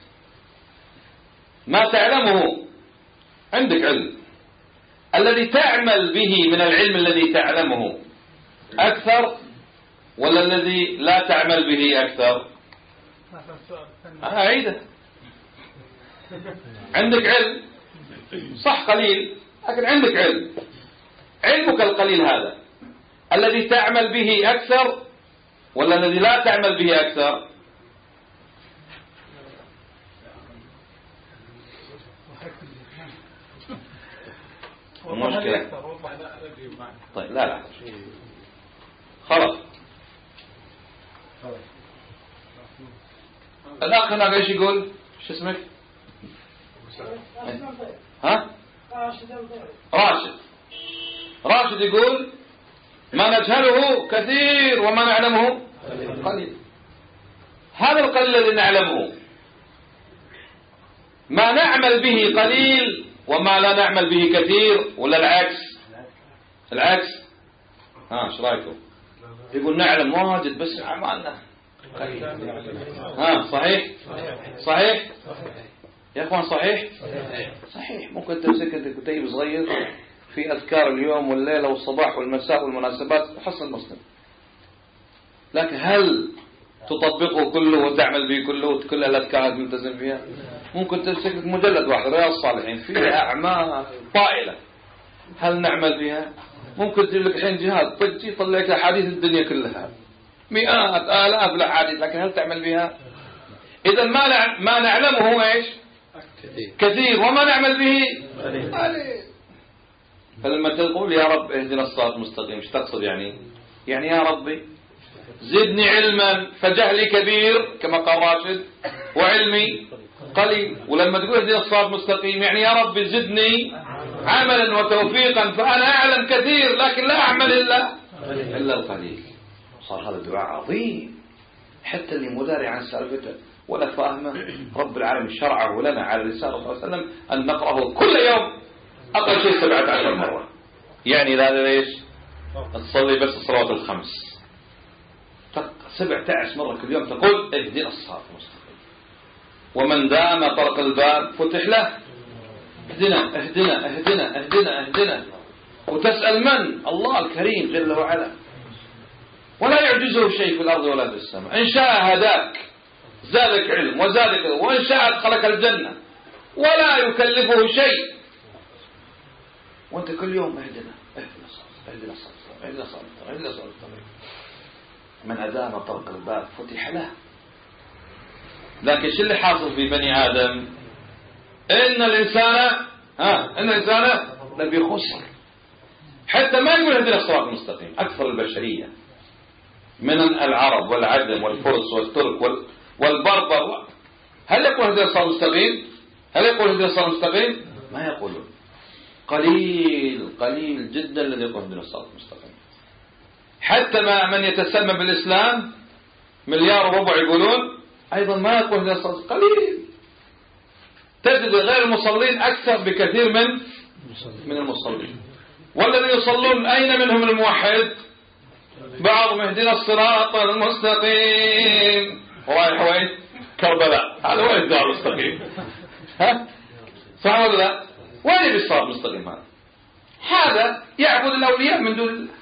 ما تعلمه عندك علم، الذي تعمل به من العلم الذي تعلمه أكثر ولا الذي لا تعمل به أكثر؟ أعيده. عندك علم صح قليل، لكن عندك علم، علمك القليل هذا الذي تعمل به أكثر ولا الذي لا تعمل به أكثر؟ المشكلة. طيب لا لا خلاص. الأخ هناك ايش يقول؟ شو اسمك؟ ها؟ راشد. راشد يقول ما نجهله كثير وما نعلمه قليل. هذا القليل الذي نعلمه ما نعمل به قليل وما لا نعمل به كثير، ولا العكس؟ العكس. ها ايش رايكم؟ يقول نعلم واجد بس اعمالنا قليل. ها صحيح؟ صحيح يا اخوان؟ صحيح صحيح. ممكن تمسك انت كتيب صغير في اذكار اليوم والليله والصباح والمساء والمناسبات حسن المسلم، لكن هل تطبقه كله وتعمل به كله وكل الاذكار تلتزم فيها؟ ممكن تمسك مجلد واحد رياض الصالحين فيها اعمال طائله، هل نعمل بها؟ ممكن تجيب لك الحين جهاد تجي يطلع لك احاديث الدنيا كلها مئات آلاف الاحاديث، لكن هل تعمل بها؟ اذا ما ما نعلمه ايش؟ كثير وما نعمل به قليل. فلما تقول يا رب اهدنا الصراط المستقيم ايش تقصد يعني؟ يعني يا ربي زدني علما فجهلي كبير كما قال راشد وعلمي قليل. ولما تقول اهدنا الصراط المستقيم يعني يا رب زدني عملا وتوفيقا فأنا أعلم كثير لكن لا أعمل إلا إلا القليل. صار هذا دعاء عظيم، حتى اللي مداري عن سالفته ولا فاهمه رب العالمين شرعه لنا على لسان الله صلى الله عليه وسلم أن نقرأه كل يوم أقل شيء سبعة عشر مرة. يعني هذا ليش؟ تصلي بس الصلوات الخمس سبعة عشر مرة كل يوم تقول اهدنا الصراط المستقيم. ومن دام طرق الباب فتح له. اهدنا اهدنا اهدنا اهدنا اهدنا وتسأل من؟ الله الكريم جل وعلا، ولا يعجزه شيء في الأرض ولا في السماء. إن شاء هداك زادك علم وزادك، وإن شاء أدخلك الجنة ولا يكلفه شيء. وأنت كل يوم اهدنا اهدنا الصراط اهدنا الصراط اهدنا الصراط اهدنا الصراط. من أدام طرق الباب فتح له. لكن شو اللي حاصل في بني آدم؟ إن الإنسان ها إن الإنسان لم يخسر، حتى ما يقول هدنا الصراط المستقيم. أكثر البشرية من العرب والعجم والفرس والترك والبربر هل يقول هدنا الصراط المستقيم؟ هل يقول هدنا الصراط المستقيم؟ ما يقولون. قليل قليل جدا الذي يقول اهدنا الصراط المستقيم. حتى ما من يتسمى بالإسلام مليار وربع يقولون أيضا ما يقول اهدنا الصراط، قليل. تجد غير المصلين أكثر بكثير من من المصلين. والذين يصلون أين منهم الموحد؟ بعضهم اهدنا الصراط المستقيم ورايح وين؟ كربلاء. هذا وين الدار المستقيم؟ ها؟ صح ولا لا؟ وين بالصراط المستقيم هذا؟ هذا يعبد الأولياء من دون الله.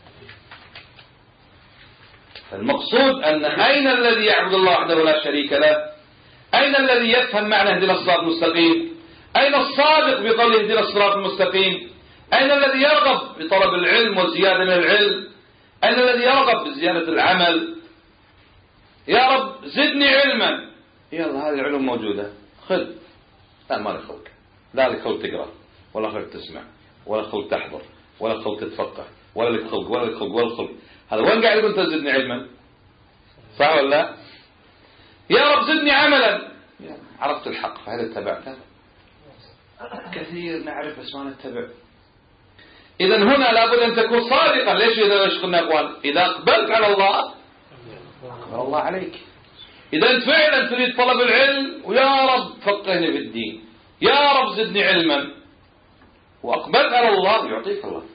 المقصود أن أين الذي يعبد الله وحده لا شريك له؟ أين الذي يفهم معنى اهدنا الصراط المستقيم؟ أين الصادق بقوله اهدنا الصراط المستقيم؟ أين الذي يرغب بطلب العلم والزيادة من العلم؟ أين الذي يرغب بزيادة العمل؟ يا رب زدني علما. يلا هذه العلوم موجودة، خذ. لا ما لك خلق، لا لك خلق تقرأ ولا خلق تسمع ولا خلق تحضر ولا خلق تتفقه ولا لك خلق ولا لك خلق ولا خلق. هذا وين قاعد يقول زدني علما؟ صح ولا لا؟ يا رب زدني عملا. عرفت الحق فهل اتبعته؟ كثير نعرف بس ما نتبع. إذا هنا لابد أن تكون صادقا. ليش إذا إيش قلنا أقوال؟ إذا أقبلت على الله أقبل الله عليك. إذا أنت فعلا تريد طلب العلم ويا رب فقهني في الدين، يا رب زدني علما، وأقبلت على الله يعطيك الله.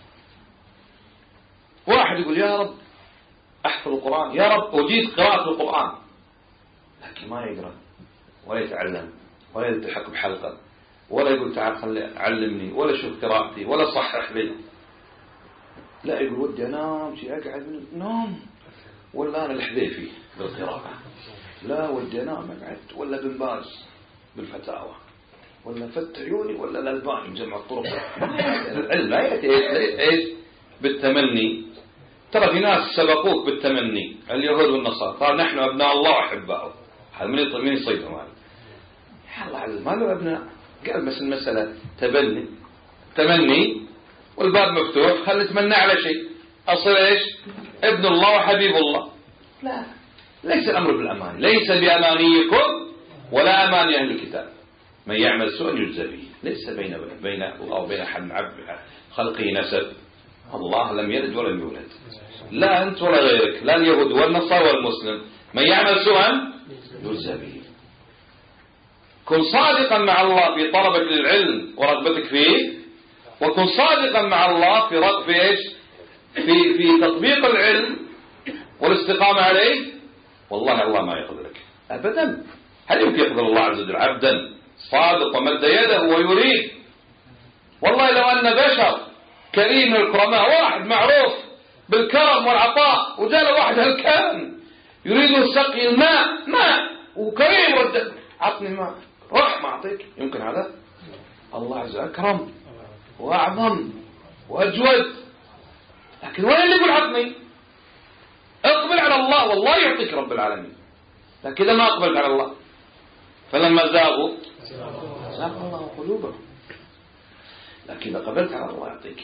واحد يقول يا رب أحفظ القرآن، يا رب أجيد قراءة القرآن، لكن ما يقرأ ولا يتعلم ولا يلتحق بحلقة ولا يقول تعال خلي علمني ولا شوف قراءتي ولا صحح لي. لا يقول ودي أنام شي أقعد من نوم، ولا أنا الحذيفي بالقراءة، لا ودي أنام أقعد، ولا بن باز بالفتاوى، ولا فتح عيوني، ولا الألباني جمع الطرق. العلم لا يأتي إيش بالتمني. ترى في ناس سبقوك بالتمني، اليهود والنصارى قال نحن أبناء الله وأحباؤه. هذا من من يصيدهم هذا؟ الله عز ما له أبناء، قال بس المسألة تبني تمني والباب مفتوح، خلي نتمنى على شيء أصير إيش ابن الله وحبيب الله. لا، ليس الأمر بالأمان، ليس بأمانيكم ولا أماني أهل الكتاب. من يعمل سوءا يجزى به، ليس بين بين الله وبين أحد خلقه نسب. الله لم يلد ولم يولد، لا أنت ولا غيرك، لا اليهود والنصارى والمسلم. من يعمل سوءا يجزى به. كن صادقا مع الله في طلبك للعلم ورغبتك فيه، وكن صادقا مع الله في رغب في ايش في في تطبيق العلم والاستقامة عليه. والله الله ما يخذلك أبدا. هل يمكن يخذل الله عز وجل عبدا صادق ومد يده ويريد؟ والله لو أن بشر كريم الكرماء، واحد معروف بالكرم والعطاء، وجاء واحد هلكان يريد سقي الماء ماء وكريم ودد عطني ماء، روح ما أعطيك، يمكن هذا؟ الله عز وجل أكرم وأعظم وأجود. لكن وين اللي يقول عطني؟ اقبل على الله والله يعطيك رب العالمين. لكن إذا ما أقبلت على الله فلما زاغوا زاغ الله قلوبهم. لكن إذا قبلت على الله يعطيك.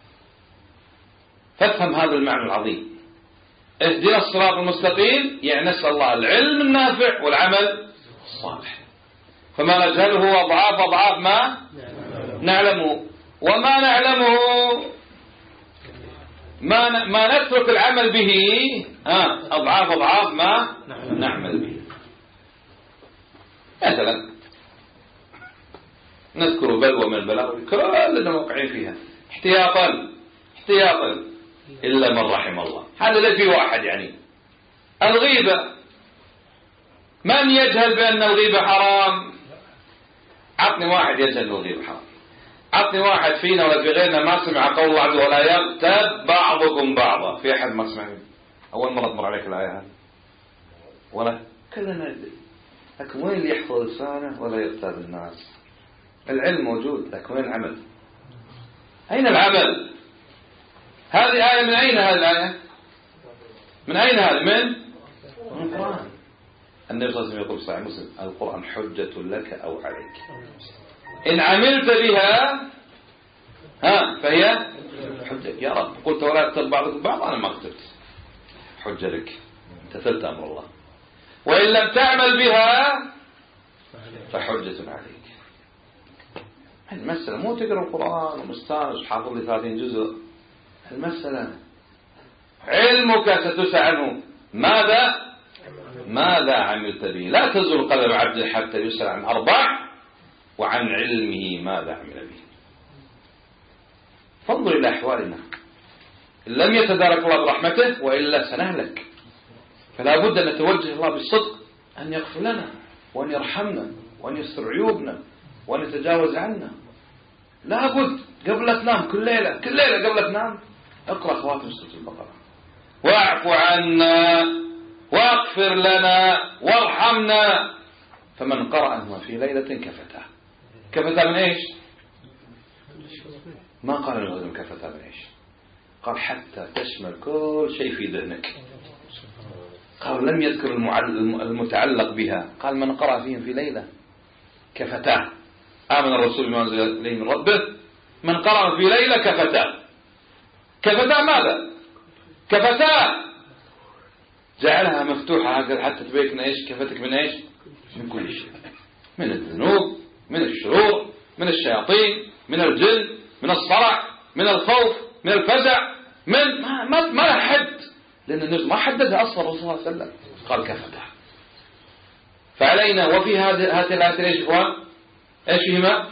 فافهم هذا المعنى العظيم. اهدنا الصراط المستقيم يعني نسأل الله العلم النافع والعمل الصالح. فما نجهله أضعاف أضعاف ما نعلمه، وما نعلمه ما ما نترك العمل به أضعاف أضعاف ما نعمل به. مثلا نذكر بلوى من البلاوي كلنا موقعين فيها احتياطا احتياطا إلا من رحم الله. هذا لا في واحد يعني الغيبة. من يجهل بأن الغيبة حرام؟ عطني واحد يجهل أن الغيبة حرام. عطني واحد فينا ولا في غيرنا ما سمع قول الله عز وجل ولا يغتاب بعضكم بعضا. في أحد ما سمع؟ أول مرة تمر عليك الآية هذه ولا كلنا. لكن وين اللي يحفظ لسانه ولا يغتاب الناس؟ العلم موجود لكن وين العمل؟ أين العمل؟ هذه آية من أين هذه الآية؟ من أين هذه؟ من من القرآن. النبي صلى الله عليه وسلم يقول صحيح مسلم القرآن حجة لك أو عليك إن عملت بها ها فهي حجة. يا رب قلت ولا تكتب بعضكم بعض، أنا ما كتبت، حجة لك، امتثلت أمر الله. وإن لم تعمل بها فحجة عليك. المسألة مو تقرأ القرآن ومستانس حافظ لي ثلاثين جزء. المسألة علمك ستسأل عنه ماذا ماذا عملت به. لا تزول قلب عبد حتى يسأل عن أربع وعن علمه ماذا عمل به. فانظر إلى أحوالنا، إن لم يتدارك الله برحمته وإلا سنهلك. فلا بد أن نتوجه الله بالصدق أن يغفر لنا وأن يرحمنا وأن يستر عيوبنا وأن يتجاوز عنا. لا بد قبل لا تنام كل ليلة كل ليلة قبل لا تنام اقرأ خواتم سورة البقرة، واعف عنا واغفر لنا وارحمنا. فمن قرأهما في ليلة كفتاه. كفتاه من ايش؟ ما قال الغزم كفتاه من ايش؟ قال حتى تشمل كل شيء في ذهنك. قال لم يذكر المتعلق بها، قال من قرأ فيهم في ليلة كفتاه. آمن الرسول بما أنزل إليه من ربه، من قرأ في ليلة كفتاه. كفتاه ماذا؟ كفتاه جعلها مفتوحة هكذا حتى تبين ايش كفتك من ايش؟ من كل شيء، من الذنوب، من الشرور، من الشياطين، من الجن، من الصرع، من الخوف، من الفزع، من ما ما, ما له حد، لأن النبي ما حددها أصلا الرسول صلى الله عليه وسلم، قال كفتها. فعلينا وفي هذه هذه الآيات ايش اخوان؟ ايش فيهما؟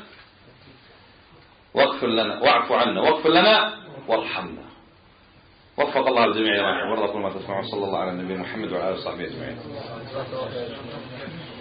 واغفر لنا واعف عنا واغفر لنا وارحمنا. وفق الله الجميع يا رب. ورضى كل ما تسمعون. صلى الله على النبي محمد وعلى اله وصحبه اجمعين.